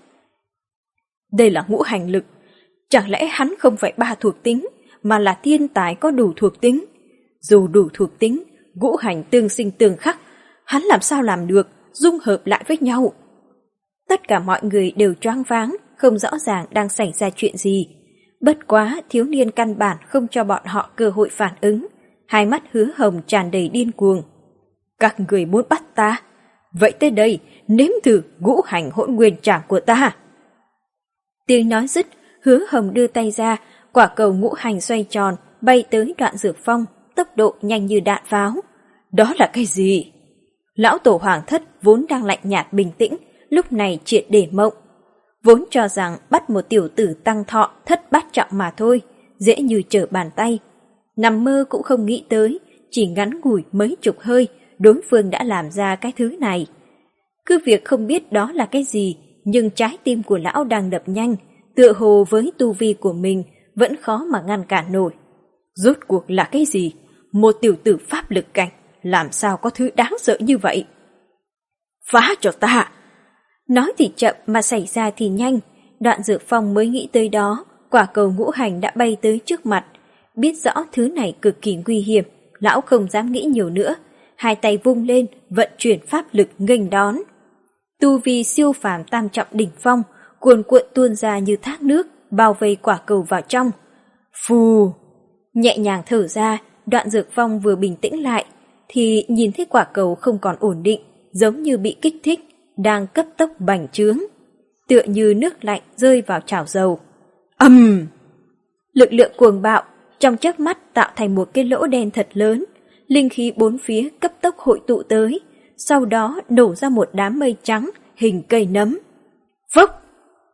Đây là ngũ hành lực, chẳng lẽ hắn không phải ba thuộc tính, mà là thiên tài có đủ thuộc tính? Dù đủ thuộc tính, ngũ hành tương sinh tương khắc, hắn làm sao làm được, dung hợp lại với nhau? Tất cả mọi người đều choáng váng, không rõ ràng đang xảy ra chuyện gì. Bất quá thiếu niên căn bản không cho bọn họ cơ hội phản ứng, hai mắt Hứa Hồng tràn đầy điên cuồng. Các người muốn bắt ta? Vậy tới đây, nếm thử ngũ hành hỗn nguyên trảm của ta. Tiếng nói dứt, Hứa Hồng đưa tay ra, quả cầu ngũ hành xoay tròn, bay tới Đoạn Dược Phong, tốc độ nhanh như đạn pháo. Đó là cái gì? Lão tổ Hoàng Thất vốn đang lạnh nhạt bình tĩnh, lúc này triệt để mộng. Vốn cho rằng bắt một tiểu tử tăng thọ thất bát trọng mà thôi, dễ như trở bàn tay. Nằm mơ cũng không nghĩ tới, chỉ ngắn ngủi mấy chục hơi, đối phương đã làm ra cái thứ này. Cứ việc không biết đó là cái gì, nhưng trái tim của lão đang đập nhanh, tựa hồ với tu vi của mình vẫn khó mà ngăn cản nổi. Rốt cuộc là cái gì? Một tiểu tử pháp lực cảnh, làm sao có thứ đáng sợ như vậy? Phá cho ta! Nói thì chậm mà xảy ra thì nhanh, Đoạn Dược Phong mới nghĩ tới đó, quả cầu ngũ hành đã bay tới trước mặt. Biết rõ thứ này cực kỳ nguy hiểm, lão không dám nghĩ nhiều nữa, hai tay vung lên, vận chuyển pháp lực nghênh đón. Tu vi siêu phàm tam trọng đỉnh phong, cuồn cuộn tuôn ra như thác nước, bao vây quả cầu vào trong. Phù! Nhẹ nhàng thở ra, Đoạn Dược Phong vừa bình tĩnh lại, thì nhìn thấy quả cầu không còn ổn định, giống như bị kích thích, đang cấp tốc bành trướng, tựa như nước lạnh rơi vào chảo dầu. Ầm! Uhm! Lực lượng cuồng bạo trong chớp mắt tạo thành một cái lỗ đen thật lớn, linh khí bốn phía cấp tốc hội tụ tới, sau đó nổ ra một đám mây trắng hình cây nấm. Phốc!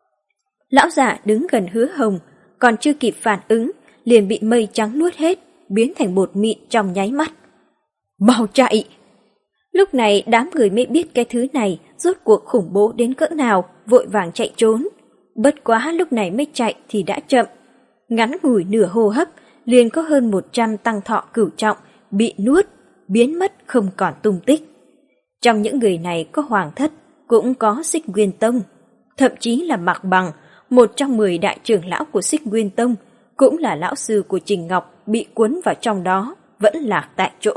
Lão giả đứng gần Hứa Hồng, còn chưa kịp phản ứng, liền bị mây trắng nuốt hết, biến thành bột mịn trong nháy mắt. Mau chạy! Lúc này đám người mới biết cái thứ này rốt cuộc khủng bố đến cỡ nào, vội vàng chạy trốn. Bất quá lúc này mới chạy thì đã chậm. Ngắn ngủi nửa hô hấp, liền có hơn một trăm tăng thọ cửu trọng bị nuốt, biến mất không còn tung tích. Trong những người này có Hoàng Thất, cũng có Xích Nguyên Tông, thậm chí là Mạc Bằng, một trong mười đại trưởng lão của Xích Nguyên Tông, cũng là lão sư của Trình Ngọc, bị cuốn vào trong đó, vẫn lạc tại chỗ.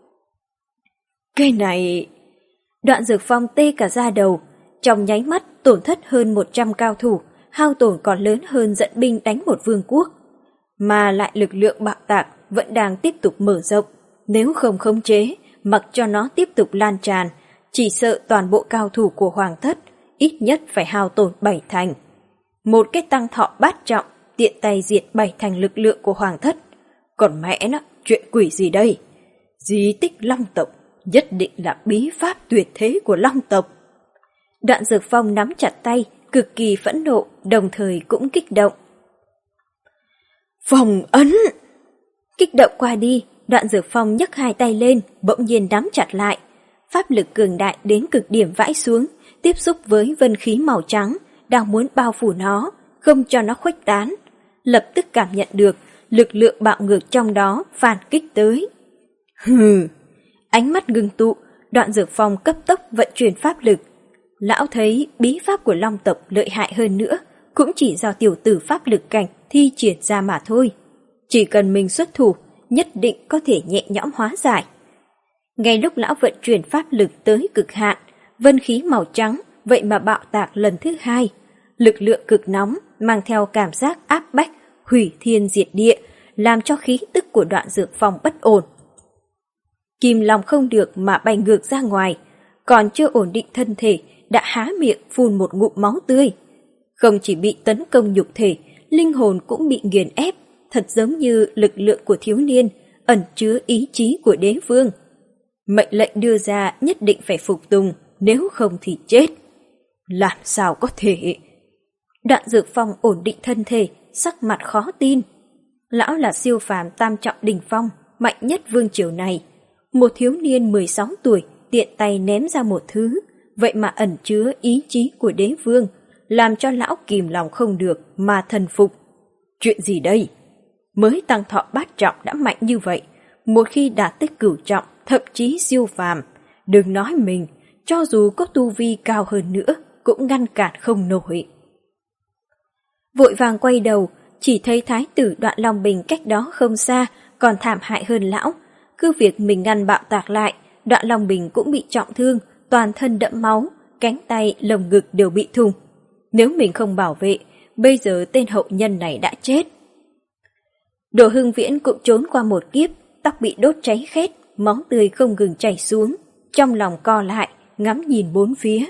Cái này... Đoạn Dược Phong tê cả da đầu, trong nháy mắt tổn thất hơn một trăm cao thủ, hao tổn còn lớn hơn dẫn binh đánh một vương quốc. Mà lại lực lượng bạo tạc vẫn đang tiếp tục mở rộng, nếu không khống chế, mặc cho nó tiếp tục lan tràn, Chỉ sợ toàn bộ cao thủ của Hoàng thất ít nhất phải hao tổn bảy thành. Một cái tăng thọ bát trọng tiện tay diệt bảy thành lực lượng của Hoàng thất. Còn mẹ nó, chuyện quỷ gì đây? Di tích Long tộc nhất định là bí pháp tuyệt thế của Long tộc. Đoạn Dược Phong nắm chặt tay, cực kỳ phẫn nộ, đồng thời cũng kích động. Phong ấn! Kích động qua đi, Đoạn Dược Phong nhấc hai tay lên, bỗng nhiên nắm chặt lại. Pháp lực cường đại đến cực điểm vãi xuống, tiếp xúc với vân khí màu trắng, đang muốn bao phủ nó, không cho nó khuếch tán. Lập tức cảm nhận được lực lượng bạo ngược trong đó phản kích tới. Hừ! Ánh mắt ngưng tụ, Đoạn Dược Phong cấp tốc vận chuyển pháp lực. Lão thấy bí pháp của Long tộc lợi hại hơn nữa, cũng chỉ do tiểu tử pháp lực cảnh thi triển ra mà thôi. Chỉ cần mình xuất thủ, nhất định có thể nhẹ nhõm hóa giải. Ngay lúc lão vận chuyển pháp lực tới cực hạn, vân khí màu trắng vậy mà bạo tạc lần thứ hai. Lực lượng cực nóng mang theo cảm giác áp bách, hủy thiên diệt địa, làm cho khí tức của Đoạn Dược Phong bất ổn. Kim Long không được mà bay ngược ra ngoài, còn chưa ổn định thân thể đã há miệng phun một ngụm máu tươi. Không chỉ bị tấn công nhục thể, linh hồn cũng bị nghiền ép, thật giống như lực lượng của thiếu niên ẩn chứa ý chí của đế vương. Mệnh lệnh đưa ra nhất định phải phục tùng, nếu không thì chết. Làm sao có thể? Đoạn Dược Phong ổn định thân thể, sắc mặt khó tin. Lão là siêu phàm tam trọng đỉnh phong, mạnh nhất vương triều này. Một thiếu niên mười sáu tuổi tiện tay ném ra một thứ, vậy mà ẩn chứa ý chí của đế vương, làm cho lão kìm lòng không được mà thần phục. Chuyện gì đây? Mới tăng thọ bát trọng đã mạnh như vậy, một khi đạt tới cửu trọng, thậm chí siêu phàm, đừng nói mình, cho dù có tu vi cao hơn nữa, cũng ngăn cản không nổi. Vội vàng quay đầu, chỉ thấy thái tử Đoạn Long Bình cách đó không xa, còn thảm hại hơn lão. Cứ việc mình ngăn bạo tạc lại, Đoạn Long Bình cũng bị trọng thương, toàn thân đẫm máu, cánh tay, lồng ngực đều bị thủng. Nếu mình không bảo vệ, bây giờ tên hậu nhân này đã chết. Đỗ Hưng Viễn cũng trốn qua một kiếp, tóc bị đốt cháy khét, máu tươi không ngừng chảy xuống, trong lòng co lại, ngắm nhìn bốn phía.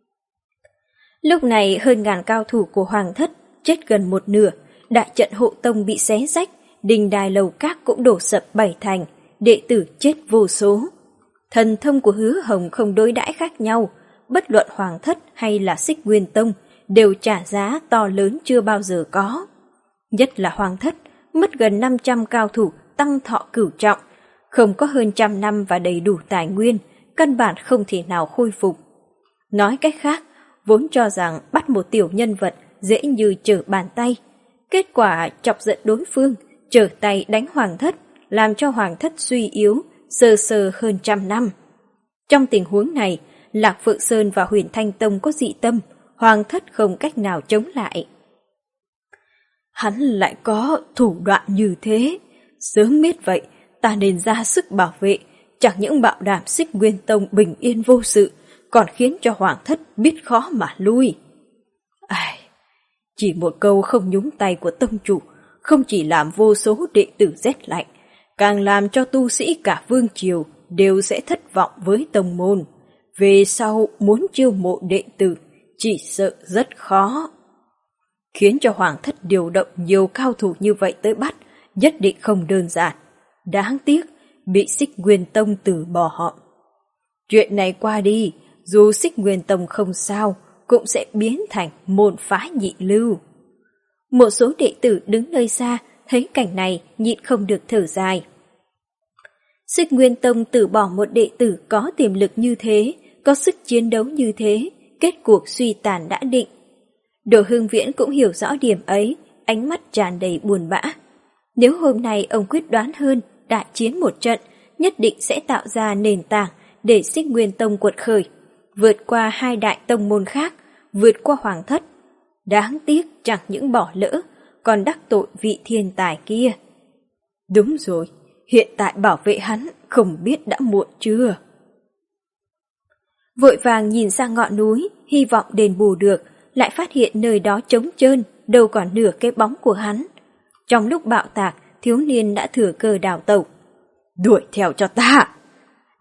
Lúc này hơn ngàn cao thủ của Hoàng thất chết gần một nửa, đại trận hộ tông bị xé rách, đình đài lầu các cũng đổ sập bảy thành, đệ tử chết vô số. Thần thông của Hứa Hồng không đối đãi khác nhau, bất luận Hoàng thất hay là Xích Nguyên Tông đều trả giá to lớn chưa bao giờ có. Nhất là Hoàng thất, mất gần năm trăm cao thủ tăng thọ cửu trọng, không có hơn trăm năm và đầy đủ tài nguyên, căn bản không thể nào khôi phục. Nói cách khác, vốn cho rằng bắt một tiểu nhân vật dễ như trở bàn tay, kết quả chọc giận đối phương, trở tay đánh Hoàng thất, làm cho Hoàng thất suy yếu, sơ sơ hơn trăm năm. Trong tình huống này, Lạc Phượng Sơn và Huyền Thanh Tông có dị tâm, Hoàng thất không cách nào chống lại. Hắn lại có thủ đoạn như thế, sớm biết vậy, ta nên ra sức bảo vệ, chẳng những bảo đảm Xích Nguyên Tông bình yên vô sự, còn khiến cho Hoàng thất biết khó mà lui. Ai, chỉ một câu không nhúng tay của tông chủ, không chỉ làm vô số đệ tử rét lạnh, càng làm cho tu sĩ cả vương triều đều sẽ thất vọng với tông môn. Về sau muốn chiêu mộ đệ tử, chỉ sợ rất khó. Khiến cho Hoàng thất điều động nhiều cao thủ như vậy tới bắt, nhất định không đơn giản. Đáng tiếc, bị Xích Nguyên Tông từ bỏ họ. Chuyện này qua đi, dù Xích Nguyên Tông không sao, cũng sẽ biến thành môn phái nhị lưu. Một số đệ tử đứng nơi xa, thấy cảnh này nhịn không được thở dài. Xích Nguyên Tông từ bỏ một đệ tử có tiềm lực như thế, có sức chiến đấu như thế, kết cuộc suy tàn đã định. Đỗ Hưng Viễn cũng hiểu rõ điểm ấy, ánh mắt tràn đầy buồn bã. Nếu hôm nay ông quyết đoán hơn, đại chiến một trận, nhất định sẽ tạo ra nền tảng để Xích Nguyên Tông quật khởi, vượt qua hai đại tông môn khác, vượt qua Hoàng thất. Đáng tiếc chẳng những bỏ lỡ, còn đắc tội vị thiên tài kia. Đúng rồi, hiện tại bảo vệ hắn không biết đã muộn chưa. Vội vàng nhìn sang ngọn núi, hy vọng đền bù được, lại phát hiện nơi đó trống trơn, đâu còn nửa cái bóng của hắn. Trong lúc bạo tạc, thiếu niên đã thừa cơ đào tẩu. Đuổi theo cho ta!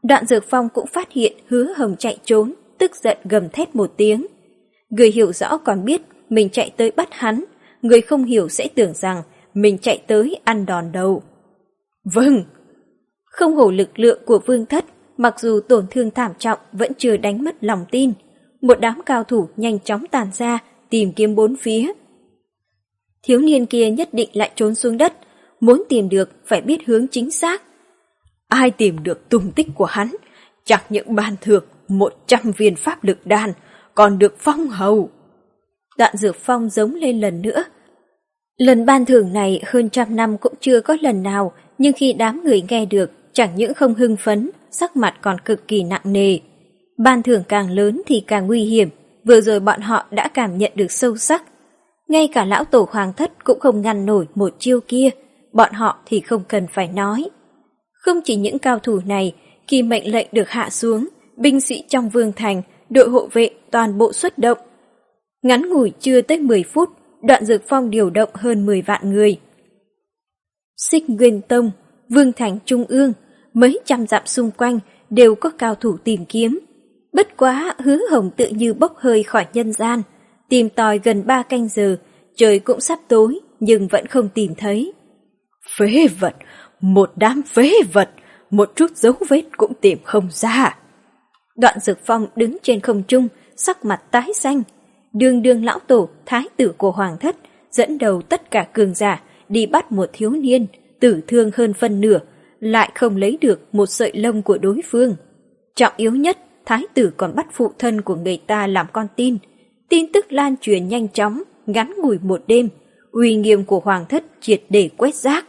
Đoạn Dược Phong cũng phát hiện Hứa Hồng chạy trốn, tức giận gầm thét một tiếng. Người hiểu rõ còn biết mình chạy tới bắt hắn, người không hiểu sẽ tưởng rằng mình chạy tới ăn đòn đầu. Vâng! Không hổ lực lượng của Vương Thất, mặc dù tổn thương thảm trọng vẫn chưa đánh mất lòng tin. Một đám cao thủ nhanh chóng tàn ra, tìm kiếm bốn phía. Thiếu niên kia nhất định lại trốn xuống đất, muốn tìm được phải biết hướng chính xác. Ai tìm được tung tích của hắn, chẳng những ban thưởng một trăm viên pháp lực đan, còn được phong hầu. Đoạn Dược Phong giống lên lần nữa. Lần ban thưởng này hơn trăm năm cũng chưa có lần nào, nhưng khi đám người nghe được, chẳng những không hưng phấn, sắc mặt còn cực kỳ nặng nề. Ban thưởng càng lớn thì càng nguy hiểm, vừa rồi bọn họ đã cảm nhận được sâu sắc. Ngay cả lão tổ Hoàng Thất cũng không ngăn nổi một chiêu kia, bọn họ thì không cần phải nói. Không chỉ những cao thủ này, khi mệnh lệnh được hạ xuống, binh sĩ trong vương thành, đội hộ vệ toàn bộ xuất động. Ngắn ngủi chưa tới mười phút, Đoạn Dược Phong điều động hơn mười vạn người. Xích Nguyên Tông, vương thành trung ương, mấy trăm dặm xung quanh đều có cao thủ tìm kiếm. Bất quá Hứa Hồng tự như bốc hơi khỏi nhân gian, tìm tòi gần ba canh giờ, trời cũng sắp tối nhưng vẫn không tìm thấy. Phế vật, một đám phế vật, một chút dấu vết cũng tìm không ra. Đoạn Dược Phong đứng trên không trung, sắc mặt tái xanh. Đương đương lão tổ, thái tử của Hoàng Thất, dẫn đầu tất cả cường giả đi bắt một thiếu niên, tử thương hơn phân nửa, lại không lấy được một sợi lông của đối phương. Trọng yếu nhất, thái tử còn bắt phụ thân của người ta làm con tin. Tin tức lan truyền nhanh chóng, ngắn ngủi một đêm, uy nghiêm của Hoàng Thất triệt để quét rác.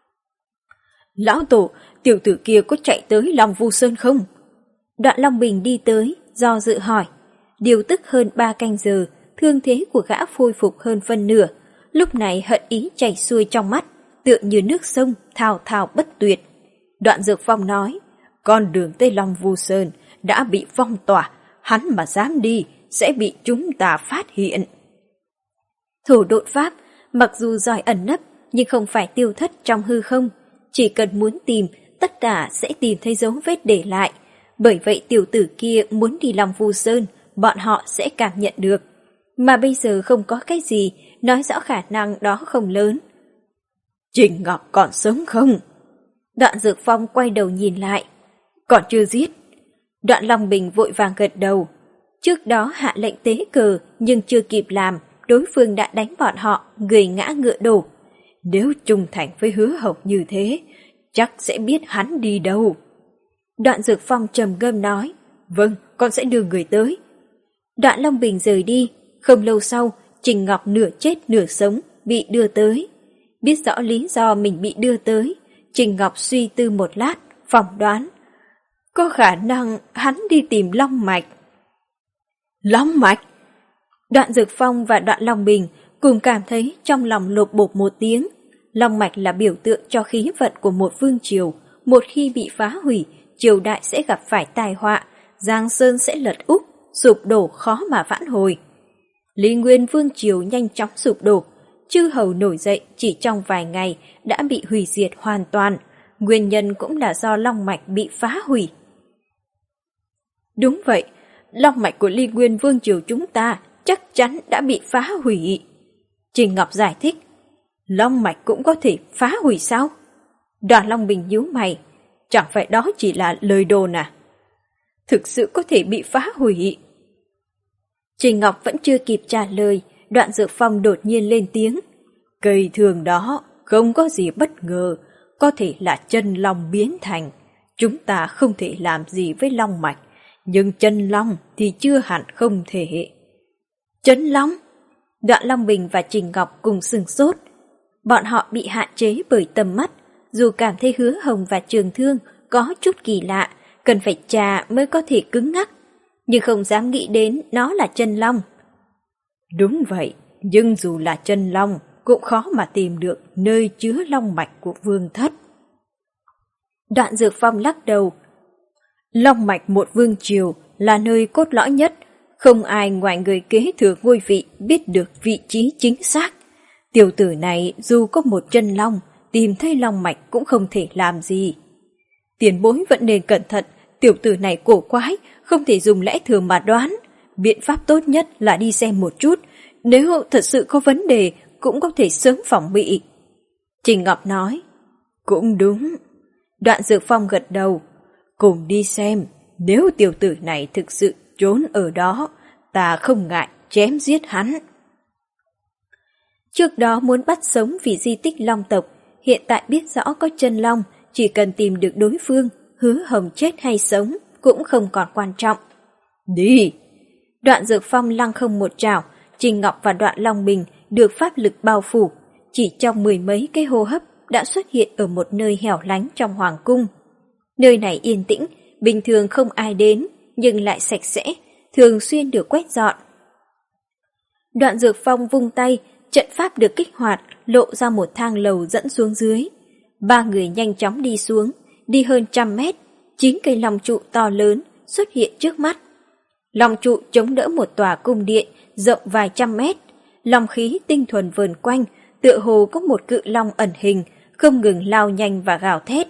Lão tổ, tiểu tử kia có chạy tới Long Vu Sơn không? Đoạn Long Bình đi tới, do dự hỏi. Điều tức hơn ba canh giờ, thương thế của gã khôi phục hơn phân nửa. Lúc này hận ý chảy xuôi trong mắt, tựa như nước sông, thao thao bất tuyệt. Đoạn Dược Phong nói, con đường tới Long Vu Sơn đã bị phong tỏa, hắn mà dám đi sẽ bị chúng ta phát hiện. Thủ độn pháp, mặc dù giỏi ẩn nấp, nhưng không phải tiêu thất trong hư không. Chỉ cần muốn tìm, tất cả sẽ tìm thấy dấu vết để lại. Bởi vậy tiểu tử kia muốn đi Long Vu Sơn, bọn họ sẽ cảm nhận được. Mà bây giờ không có cái gì, nói rõ khả năng đó không lớn. Trình Ngọc còn sống không? Đoạn Dược Phong quay đầu nhìn lại. Còn chưa giết. Đoạn Long Bình vội vàng gật đầu. Trước đó hạ lệnh tế cờ, nhưng chưa kịp làm, đối phương đã đánh bọn họ, người ngã ngựa đổ. Nếu trung thành với Hứa Hồng như thế, chắc sẽ biết hắn đi đâu. Đoạn Dược Phong trầm ngâm nói, vâng, con sẽ đưa người tới. Đoạn Long Bình rời đi, không lâu sau, Trình Ngọc nửa chết nửa sống, bị đưa tới. Biết rõ lý do mình bị đưa tới, Trình Ngọc suy tư một lát, phỏng đoán. Có khả năng hắn đi tìm Long Mạch. Long Mạch? Đoạn Dược Phong và Đoạn Long Bình cùng cảm thấy trong lòng lột bột một tiếng. Long Mạch là biểu tượng cho khí vận của một vương triều, một khi bị phá hủy, triều đại sẽ gặp phải tai họa, Giang Sơn sẽ lật úp, sụp đổ khó mà vãn hồi. Lý Nguyên vương triều nhanh chóng sụp đổ, chư hầu nổi dậy chỉ trong vài ngày đã bị hủy diệt hoàn toàn, nguyên nhân cũng là do long mạch bị phá hủy. Đúng vậy, long mạch của Lý Nguyên vương triều chúng ta chắc chắn đã bị phá hủy. Trình Ngọc giải thích, long mạch cũng có thể phá hủy sao? Đoàn Long Bình nhíu mày, chẳng phải đó chỉ là lời đồn à? Thực sự có thể bị phá hủy. Trình Ngọc vẫn chưa kịp trả lời, Đoạn Dược Phong đột nhiên lên tiếng. Cây thường đó không có gì bất ngờ, có thể là chân long biến thành. Chúng ta không thể làm gì với long mạch, nhưng chân long thì chưa hẳn không thể. Chân long? Đoạn Long Bình và Trình Ngọc cùng sửng sốt. Bọn họ bị hạn chế bởi tầm mắt, dù cảm thấy Hứa Hồng và Trường Thương có chút kỳ lạ, cần phải trà mới có thể cứng ngắc, nhưng không dám nghĩ đến nó là chân long. Đúng vậy, nhưng dù là chân long, cũng khó mà tìm được nơi chứa long mạch của vương thất. Đoạn Dược Phong lắc đầu. Long mạch một vương triều là nơi cốt lõi nhất, không ai ngoài người kế thừa ngôi vị biết được vị trí chính xác. Tiểu tử này dù có một chân long, tìm thấy long mạch cũng không thể làm gì. Tiền bối vẫn nên cẩn thận, tiểu tử này cổ quái, không thể dùng lẽ thường mà đoán. Biện pháp tốt nhất là đi xem một chút, nếu thật sự có vấn đề cũng có thể sớm phòng bị. Trình Ngọc nói, cũng đúng. Đoạn Dược Phong gật đầu, cùng đi xem, nếu tiểu tử này thực sự trốn ở đó, ta không ngại chém giết hắn. Trước đó muốn bắt sống vì di tích Long tộc, hiện tại biết rõ có chân long, chỉ cần tìm được đối phương, Hứa Hồng chết hay sống cũng không còn quan trọng. Đi! Đoạn Dược Phong lăng không một trảo, Trình Ngọc và Đoạn Long Bình được pháp lực bao phủ, chỉ trong mười mấy cái hô hấp đã xuất hiện ở một nơi hẻo lánh trong hoàng cung. Nơi này yên tĩnh, bình thường không ai đến, nhưng lại sạch sẽ, thường xuyên được quét dọn. Đoạn Dược Phong vung tay, trận pháp được kích hoạt, lộ ra một thang lầu dẫn xuống dưới. Ba người nhanh chóng đi xuống, đi hơn trăm mét, chín cây long trụ to lớn xuất hiện trước mắt. Long trụ chống đỡ một tòa cung điện rộng vài trăm mét, long khí tinh thuần vờn quanh, tựa hồ có một cự long ẩn hình, không ngừng lao nhanh và gào thét.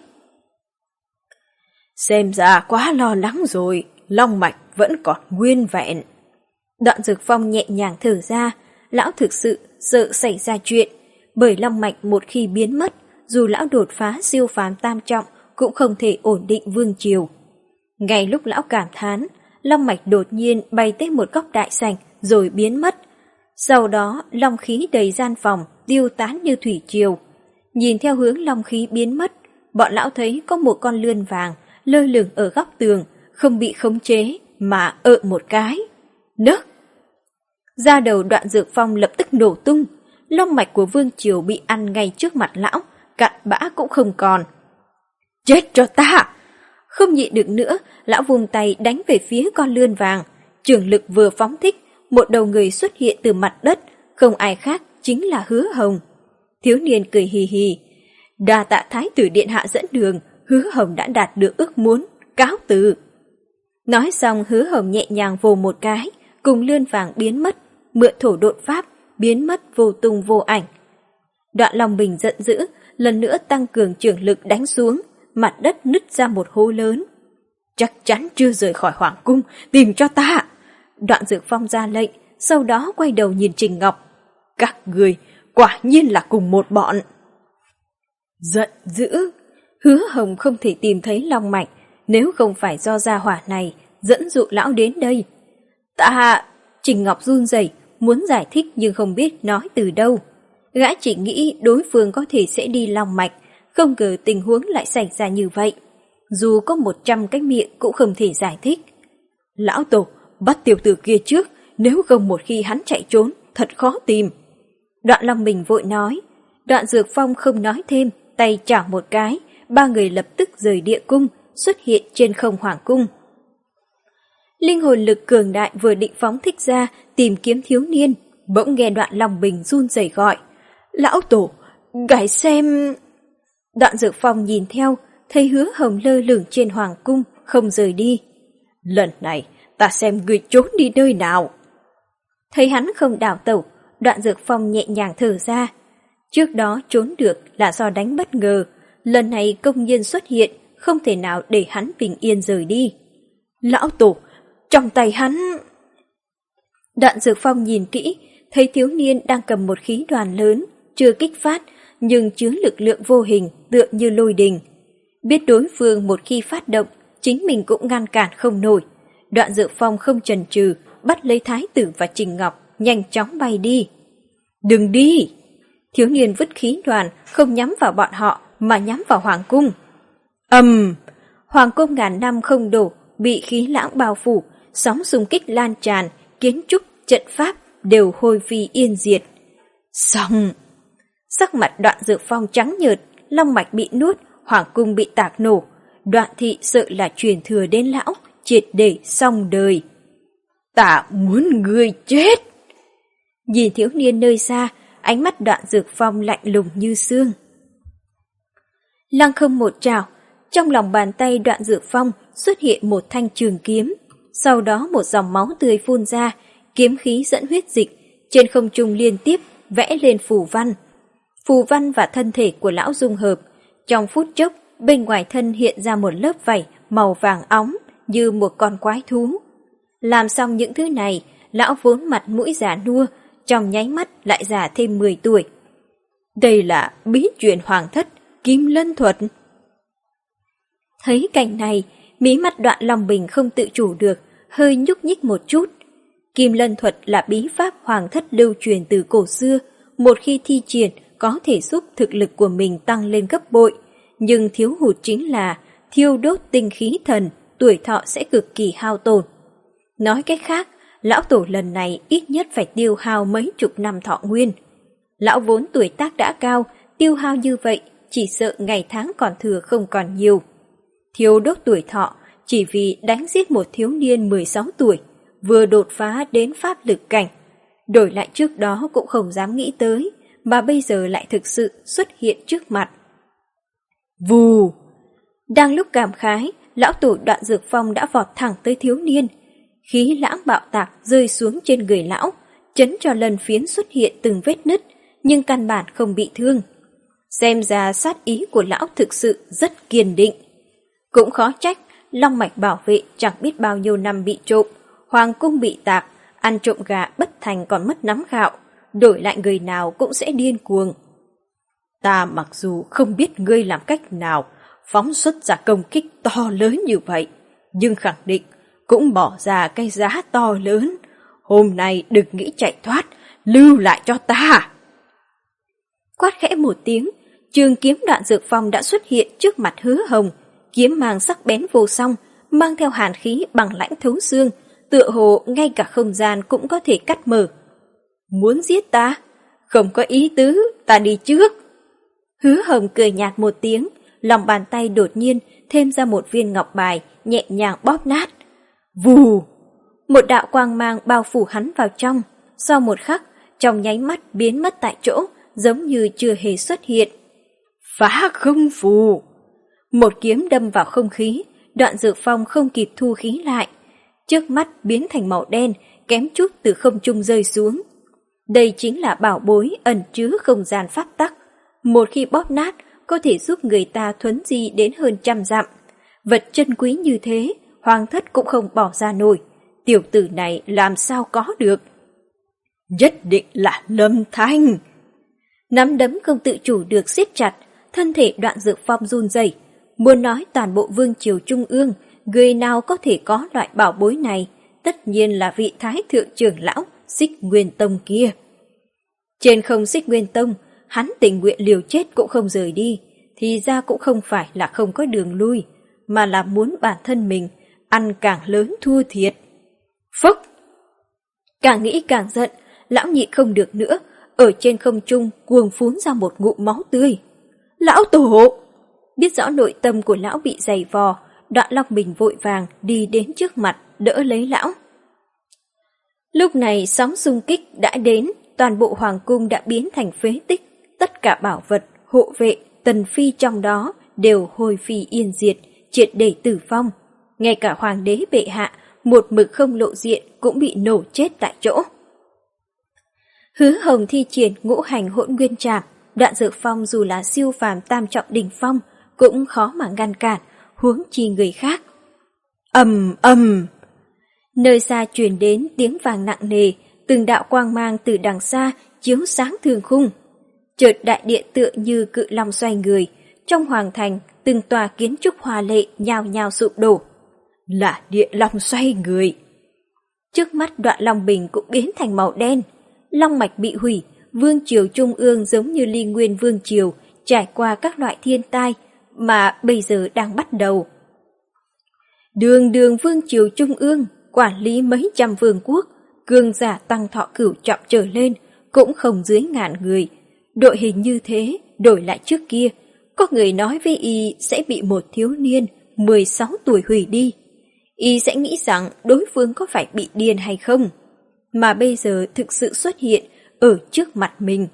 Xem ra quá lo lắng rồi, long mạch vẫn còn nguyên vẹn. Đoạn Dược Phong nhẹ nhàng thở ra, lão thực sự sợ xảy ra chuyện, bởi long mạch một khi biến mất, dù lão đột phá siêu phàm tam trọng cũng không thể ổn định vương triều. Ngay lúc lão cảm thán, long mạch đột nhiên bay tới một góc đại sảnh rồi biến mất. Sau đó long khí đầy gian phòng tiêu tán như thủy triều. Nhìn theo hướng long khí biến mất, bọn lão thấy có một con lươn vàng lơ lửng ở góc tường, không bị khống chế mà ợ một cái. Nấc! Da đầu Đoạn Dược Phong lập tức nổ tung, long mạch của vương triều bị ăn ngay trước mặt lão, cặn bã cũng không còn. Chết cho ta! Không nhịn được nữa, lão vùng tay đánh về phía con lươn vàng. Trường lực vừa phóng thích, một đầu người xuất hiện từ mặt đất, không ai khác chính là Hứa Hồng. Thiếu niên cười hì hì. Đa tạ Thái tử điện hạ dẫn đường, Hứa Hồng đã đạt được ước muốn, cáo từ. Nói xong Hứa Hồng nhẹ nhàng vồ một cái, cùng lươn vàng biến mất, mượn thổ độn pháp, biến mất vô tung vô ảnh. Đoạn Long Bình giận dữ, lần nữa tăng cường trường lực đánh xuống, mặt đất nứt ra một hố lớn. Chắc chắn chưa rời khỏi hoàng cung, tìm cho ta. Đoạn Dược Phong ra lệnh, sau đó quay đầu nhìn Trình Ngọc. Các người quả nhiên là cùng một bọn. Giận dữ, Hứa Hồng không thể tìm thấy long mạch, nếu không phải do gia hỏa này dẫn dụ lão đến đây. Ta... Trình Ngọc run rẩy, muốn giải thích nhưng không biết nói từ đâu. Gã chỉ nghĩ đối phương có thể sẽ đi long mạch, không ngờ tình huống lại xảy ra như vậy. Dù có một trăm cái miệng cũng không thể giải thích. Lão Tổ, bắt tiểu tử kia trước, nếu không một khi hắn chạy trốn, thật khó tìm. Đoạn Long Bình vội nói. Đoạn Dược Phong không nói thêm, tay chảo một cái, ba người lập tức rời địa cung, xuất hiện trên không hoàng cung. Linh hồn lực cường đại vừa định phóng thích ra tìm kiếm thiếu niên, bỗng nghe Đoạn Long Bình run rẩy gọi. Lão Tổ, ngài xem... Đoạn Dược Phong nhìn theo, thấy Hứa Hồng lơ lửng trên hoàng cung, không rời đi. Lần này, ta xem người trốn đi nơi nào. Thấy hắn không đảo tẩu, Đoạn Dược Phong nhẹ nhàng thở ra. Trước đó trốn được là do đánh bất ngờ, lần này công nhiên xuất hiện, không thể nào để hắn bình yên rời đi. Lão Tổ, trong tay hắn... Đoạn Dược Phong nhìn kỹ, thấy thiếu niên đang cầm một khí đoàn lớn, chưa kích phát, nhưng chứa lực lượng vô hình tựa như lôi đình. Biết đối phương một khi phát động, chính mình cũng ngăn cản không nổi. Đoạn Dược Phong không chần chừ, bắt lấy Thái tử và Trình Ngọc, nhanh chóng bay đi. Đừng đi! Thiếu niên vứt khí đoàn, không nhắm vào bọn họ, mà nhắm vào hoàng cung. Ầm! Um, hoàng cung ngàn năm không đổ, bị khí lãng bao phủ, sóng xung kích lan tràn, kiến trúc, trận pháp đều hôi phi yên diệt. Xong! Sắc mặt Đoạn Dược Phong trắng nhợt, long mạch bị nuốt, hoàng cung bị tạc nổ. Đoạn thị sợ là truyền thừa đến lão, triệt để xong đời. Ta muốn ngươi chết! Nhìn thiếu niên nơi xa, ánh mắt Đoạn Dược Phong lạnh lùng như xương. Lăng không một trảo, trong lòng bàn tay Đoạn Dược Phong xuất hiện một thanh trường kiếm, sau đó một dòng máu tươi phun ra, kiếm khí dẫn huyết dịch, trên không trung liên tiếp vẽ lên phù văn. Phù văn và thân thể của lão dung hợp, trong phút chốc bên ngoài thân hiện ra một lớp vảy màu vàng óng như một con quái thú. Làm xong những thứ này, lão vốn mặt mũi già nua, trong nháy mắt lại già thêm mười tuổi. Đây là bí truyền hoàng thất, Kim Lân thuật. Thấy cảnh này, mí mắt Đoạn Long Bình không tự chủ được, hơi nhúc nhích một chút. Kim Lân thuật là bí pháp hoàng thất lưu truyền từ cổ xưa, một khi thi triển có thể giúp thực lực của mình tăng lên gấp bội, nhưng thiếu hụt chính là thiêu đốt tinh khí thần, tuổi thọ sẽ cực kỳ hao tổn. Nói cách khác, lão tổ lần này ít nhất phải tiêu hao mấy chục năm thọ nguyên. Lão vốn tuổi tác đã cao, tiêu hao như vậy, chỉ sợ ngày tháng còn thừa không còn nhiều. Thiêu đốt tuổi thọ chỉ vì đánh giết một thiếu niên mười sáu tuổi, vừa đột phá đến pháp lực cảnh. Đổi lại trước đó cũng không dám nghĩ tới, mà bây giờ lại thực sự xuất hiện trước mặt. Vù! Đang lúc cảm khái, lão tổ Đoạn Dược Phong đã vọt thẳng tới thiếu niên. Khí lãng bạo tạc rơi xuống trên người lão, chấn cho lần phiến xuất hiện từng vết nứt, nhưng căn bản không bị thương. Xem ra sát ý của lão thực sự rất kiên định. Cũng khó trách, long mạch bảo vệ chẳng biết bao nhiêu năm bị trộm, hoàng cung bị tạc, ăn trộm gà bất thành còn mất nắm gạo, đổi lại người nào cũng sẽ điên cuồng. Ta mặc dù không biết ngươi làm cách nào phóng xuất ra công kích to lớn như vậy, nhưng khẳng định cũng bỏ ra cái giá to lớn. Hôm nay đừng nghĩ chạy thoát, lưu lại cho ta. Quát khẽ một tiếng, trường kiếm Đoạn Dược Phong đã xuất hiện trước mặt Hứa Hồng, kiếm mang sắc bén vô song, mang theo hàn khí bằng lãnh thấu xương, tựa hồ ngay cả không gian cũng có thể cắt mở. Muốn giết ta? Không có ý tứ, ta đi trước. Hứa Hồng cười nhạt một tiếng, lòng bàn tay đột nhiên thêm ra một viên ngọc bài, nhẹ nhàng bóp nát. Vù! Một đạo quang mang bao phủ hắn vào trong, sau một khắc, trong nháy mắt biến mất tại chỗ, giống như chưa hề xuất hiện. Phá không phù! Một kiếm đâm vào không khí, Đoạn Dược Phong không kịp thu khí lại. Trước mắt biến thành màu đen, kém chút từ không trung rơi xuống. Đây chính là bảo bối ẩn chứa không gian pháp tắc. Một khi bóp nát, có thể giúp người ta thuấn di đến hơn trăm dặm. Vật chân quý như thế, hoàng thất cũng không bỏ ra nổi. Tiểu tử này làm sao có được? Nhất định là Lâm Thanh. Nắm đấm không tự chủ được siết chặt, thân thể Đoạn Dược Phong run rẩy. Muốn nói toàn bộ vương triều trung ương, người nào có thể có loại bảo bối này, tất nhiên là vị thái thượng trưởng lão Xích Nguyên Tông kia. Trên không Xích Nguyên Tông, hắn tình nguyện liều chết cũng không rời đi, thì ra cũng không phải là không có đường lui, mà là muốn bản thân mình ăn càng lớn thua thiệt. Phốc! Càng nghĩ càng giận, lão nhịn không được nữa, ở trên không trung cuồng phún ra một ngụm máu tươi. Lão tổ! Biết rõ nội tâm của lão bị dày vò, Đoạn Long Bình vội vàng đi đến trước mặt, đỡ lấy lão. Lúc này sóng xung kích đã đến, toàn bộ hoàng cung đã biến thành phế tích, tất cả bảo vật, hộ vệ, tần phi trong đó đều hồi phi yên diệt, triệt để tử vong. Ngay cả hoàng đế bệ hạ, một mực không lộ diện cũng bị nổ chết tại chỗ. Hứa Hồng thi triển ngũ hành hỗn nguyên trảm, Đoạn Dược Phong dù là siêu phàm tam trọng đỉnh phong cũng khó mà ngăn cản, huống chi người khác. Ầm ầm! Nơi xa truyền đến tiếng vàng nặng nề, từng đạo quang mang từ đằng xa chiếu sáng thương khung. Chợt đại địa tựa như cự long xoay người, trong hoàng thành từng tòa kiến trúc hoa lệ nhào nhào sụp đổ. Là địa long xoay người. Trước mắt Đoạn Long Bình cũng biến thành màu đen, long mạch bị hủy, vương triều trung ương giống như Ly Nguyên vương triều trải qua các loại thiên tai mà bây giờ đang bắt đầu. Đường đường vương triều trung ương quản lý mấy trăm vương quốc, cường giả tăng thọ cửu trọng trở lên cũng không dưới ngàn người. Đội hình như thế, đổi lại trước kia, có người nói với y sẽ bị một thiếu niên mười sáu tuổi hủy đi. Y sẽ nghĩ rằng đối phương có phải bị điên hay không, mà bây giờ thực sự xuất hiện ở trước mặt mình.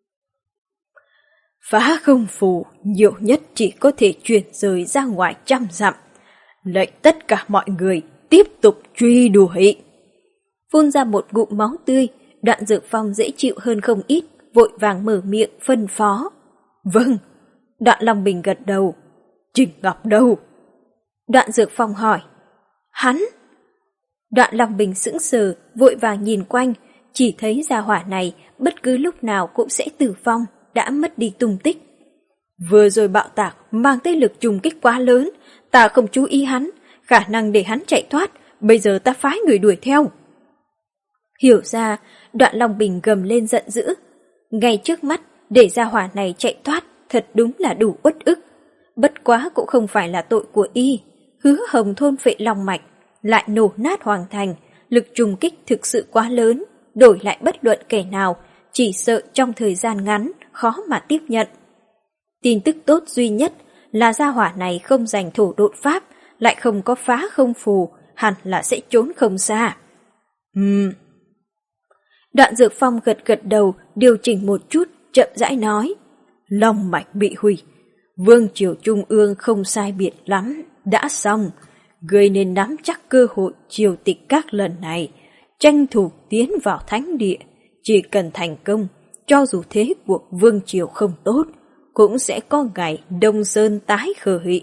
Phá không phù nhiều nhất chỉ có thể chuyển rời ra ngoài trăm dặm, lệnh tất cả mọi người tiếp tục truy đuổi. Phun ra một ngụm máu tươi, Đoạn Dược Phong dễ chịu hơn không ít, vội vàng mở miệng phân phó. Vâng. Đoạn Long Bình gật đầu. Trình Ngọc đâu? Đoạn Dược Phong hỏi. Hắn? Đoạn Long Bình sững sờ, vội vàng nhìn quanh, chỉ thấy gia hỏa này bất cứ lúc nào cũng sẽ tử vong, đã mất đi tung tích. Vừa rồi bạo tạc mang tới lực trùng kích quá lớn, ta không chú ý hắn, khả năng để hắn chạy thoát, bây giờ ta phái người đuổi theo. Hiểu ra, Đoạn Long Bình gầm lên giận dữ. Ngay trước mắt, để gia hỏa này chạy thoát, thật đúng là đủ uất ức. Bất quá cũng không phải là tội của y, Hứa Hồng thôn phệ long mạch, lại nổ nát hoàng thành, lực trùng kích thực sự quá lớn, đổi lại bất luận kẻ nào, chỉ sợ trong thời gian ngắn, khó mà tiếp nhận. Tin tức tốt duy nhất là gia hỏa này không giành thổ độn pháp, lại không có phá không phù, hẳn là sẽ trốn không xa. Ừm. Đoạn Dược Phong gật gật đầu, điều chỉnh một chút, chậm rãi nói. Long mạch bị hủy, Vương triều Trung ương không sai biệt lắm, đã xong. Ngươi nên nắm chắc cơ hội triều tịch các lần này, tranh thủ tiến vào thánh địa. Chỉ cần thành công, cho dù thế cuộc Vương triều không tốt, cũng sẽ có ngày Đông Sơn tái khởi.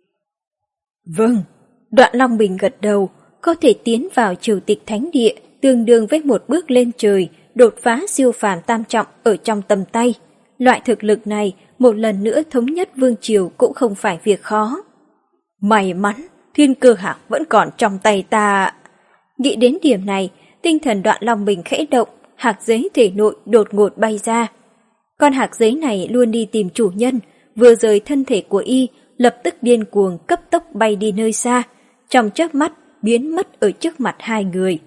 Vâng, Đoạn Long Bình gật đầu, có thể tiến vào triều tịch thánh địa, tương đương với một bước lên trời, đột phá siêu phàm tam trọng ở trong tầm tay. Loại thực lực này, một lần nữa thống nhất Vương triều cũng không phải việc khó. May mắn, thiên cơ hạc vẫn còn trong tay ta. Nghĩ đến điểm này, tinh thần Đoạn Long Bình khẽ động, hạc giấy thể nội đột ngột bay ra. Con hạc giấy này luôn đi tìm chủ nhân, vừa rời thân thể của y, lập tức điên cuồng cấp tốc bay đi nơi xa, trong chớp mắt biến mất ở trước mặt hai người.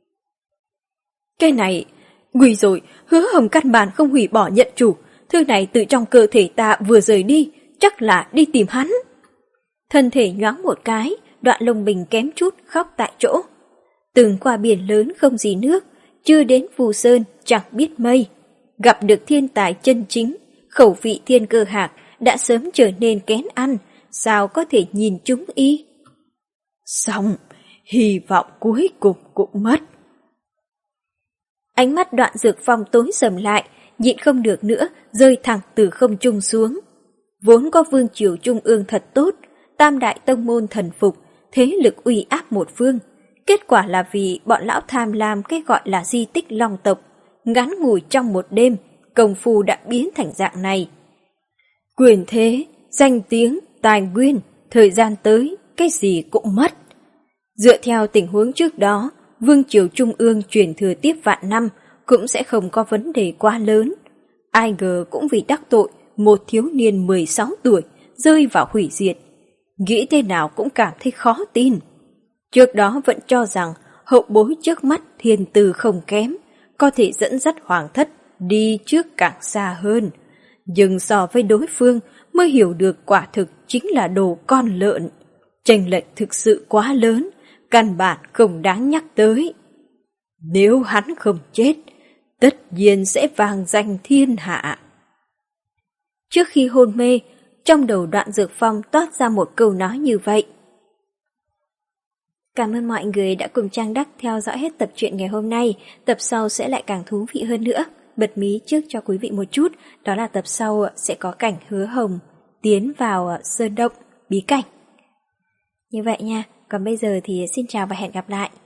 Cái này, nguy rồi, Hứa Hồng căn bản không hủy bỏ nhận chủ, thứ này từ trong cơ thể ta vừa rời đi, chắc là đi tìm hắn. Thân thể nhoáng một cái, Đoạn Long Bình kém chút khóc tại chỗ. Từng qua biển lớn không gì nước, chưa đến Phù Sơn chẳng biết mây. Gặp được thiên tài chân chính, khẩu vị thiên cơ hạc đã sớm trở nên kén ăn, sao có thể nhìn chúng y. Xong, hy vọng cuối cùng cũng mất. Ánh mắt Đoạn Dược Phong tối sầm lại, nhịn không được nữa, rơi thẳng từ không trung xuống. Vốn có Vương triều Trung ương thật tốt, tam đại tông môn thần phục, thế lực uy áp một phương. Kết quả là vì bọn lão tham lam cái gọi là di tích long tộc, ngắn ngủi trong một đêm, công phu đã biến thành dạng này. Quyền thế, danh tiếng, tài nguyên, thời gian tới, cái gì cũng mất. Dựa theo tình huống trước đó, Vương triều Trung ương truyền thừa tiếp vạn năm cũng sẽ không có vấn đề quá lớn. Ai ngờ cũng vì đắc tội một thiếu niên mười sáu tuổi rơi vào hủy diệt. Nghĩ thế nào cũng cảm thấy khó tin. Trước đó vẫn cho rằng hậu bối trước mắt thiên tư không kém, có thể dẫn dắt hoàng thất đi trước càng xa hơn. Nhưng so với đối phương mới hiểu được quả thực chính là đồ con lợn. Chênh lệch thực sự quá lớn, căn bản không đáng nhắc tới. Nếu hắn không chết, tất nhiên sẽ vang danh thiên hạ. Trước khi hôn mê, trong đầu Đoạn Dược Phong toát ra một câu nói như vậy. Cảm ơn mọi người đã cùng Trang Đắc theo dõi hết tập truyện ngày hôm nay. Tập sau sẽ lại càng thú vị hơn nữa. Bật mí trước cho quý vị một chút, đó là tập sau sẽ có cảnh Hứa Hồng tiến vào sơn động bí cảnh. Như vậy nha, còn bây giờ thì xin chào và hẹn gặp lại.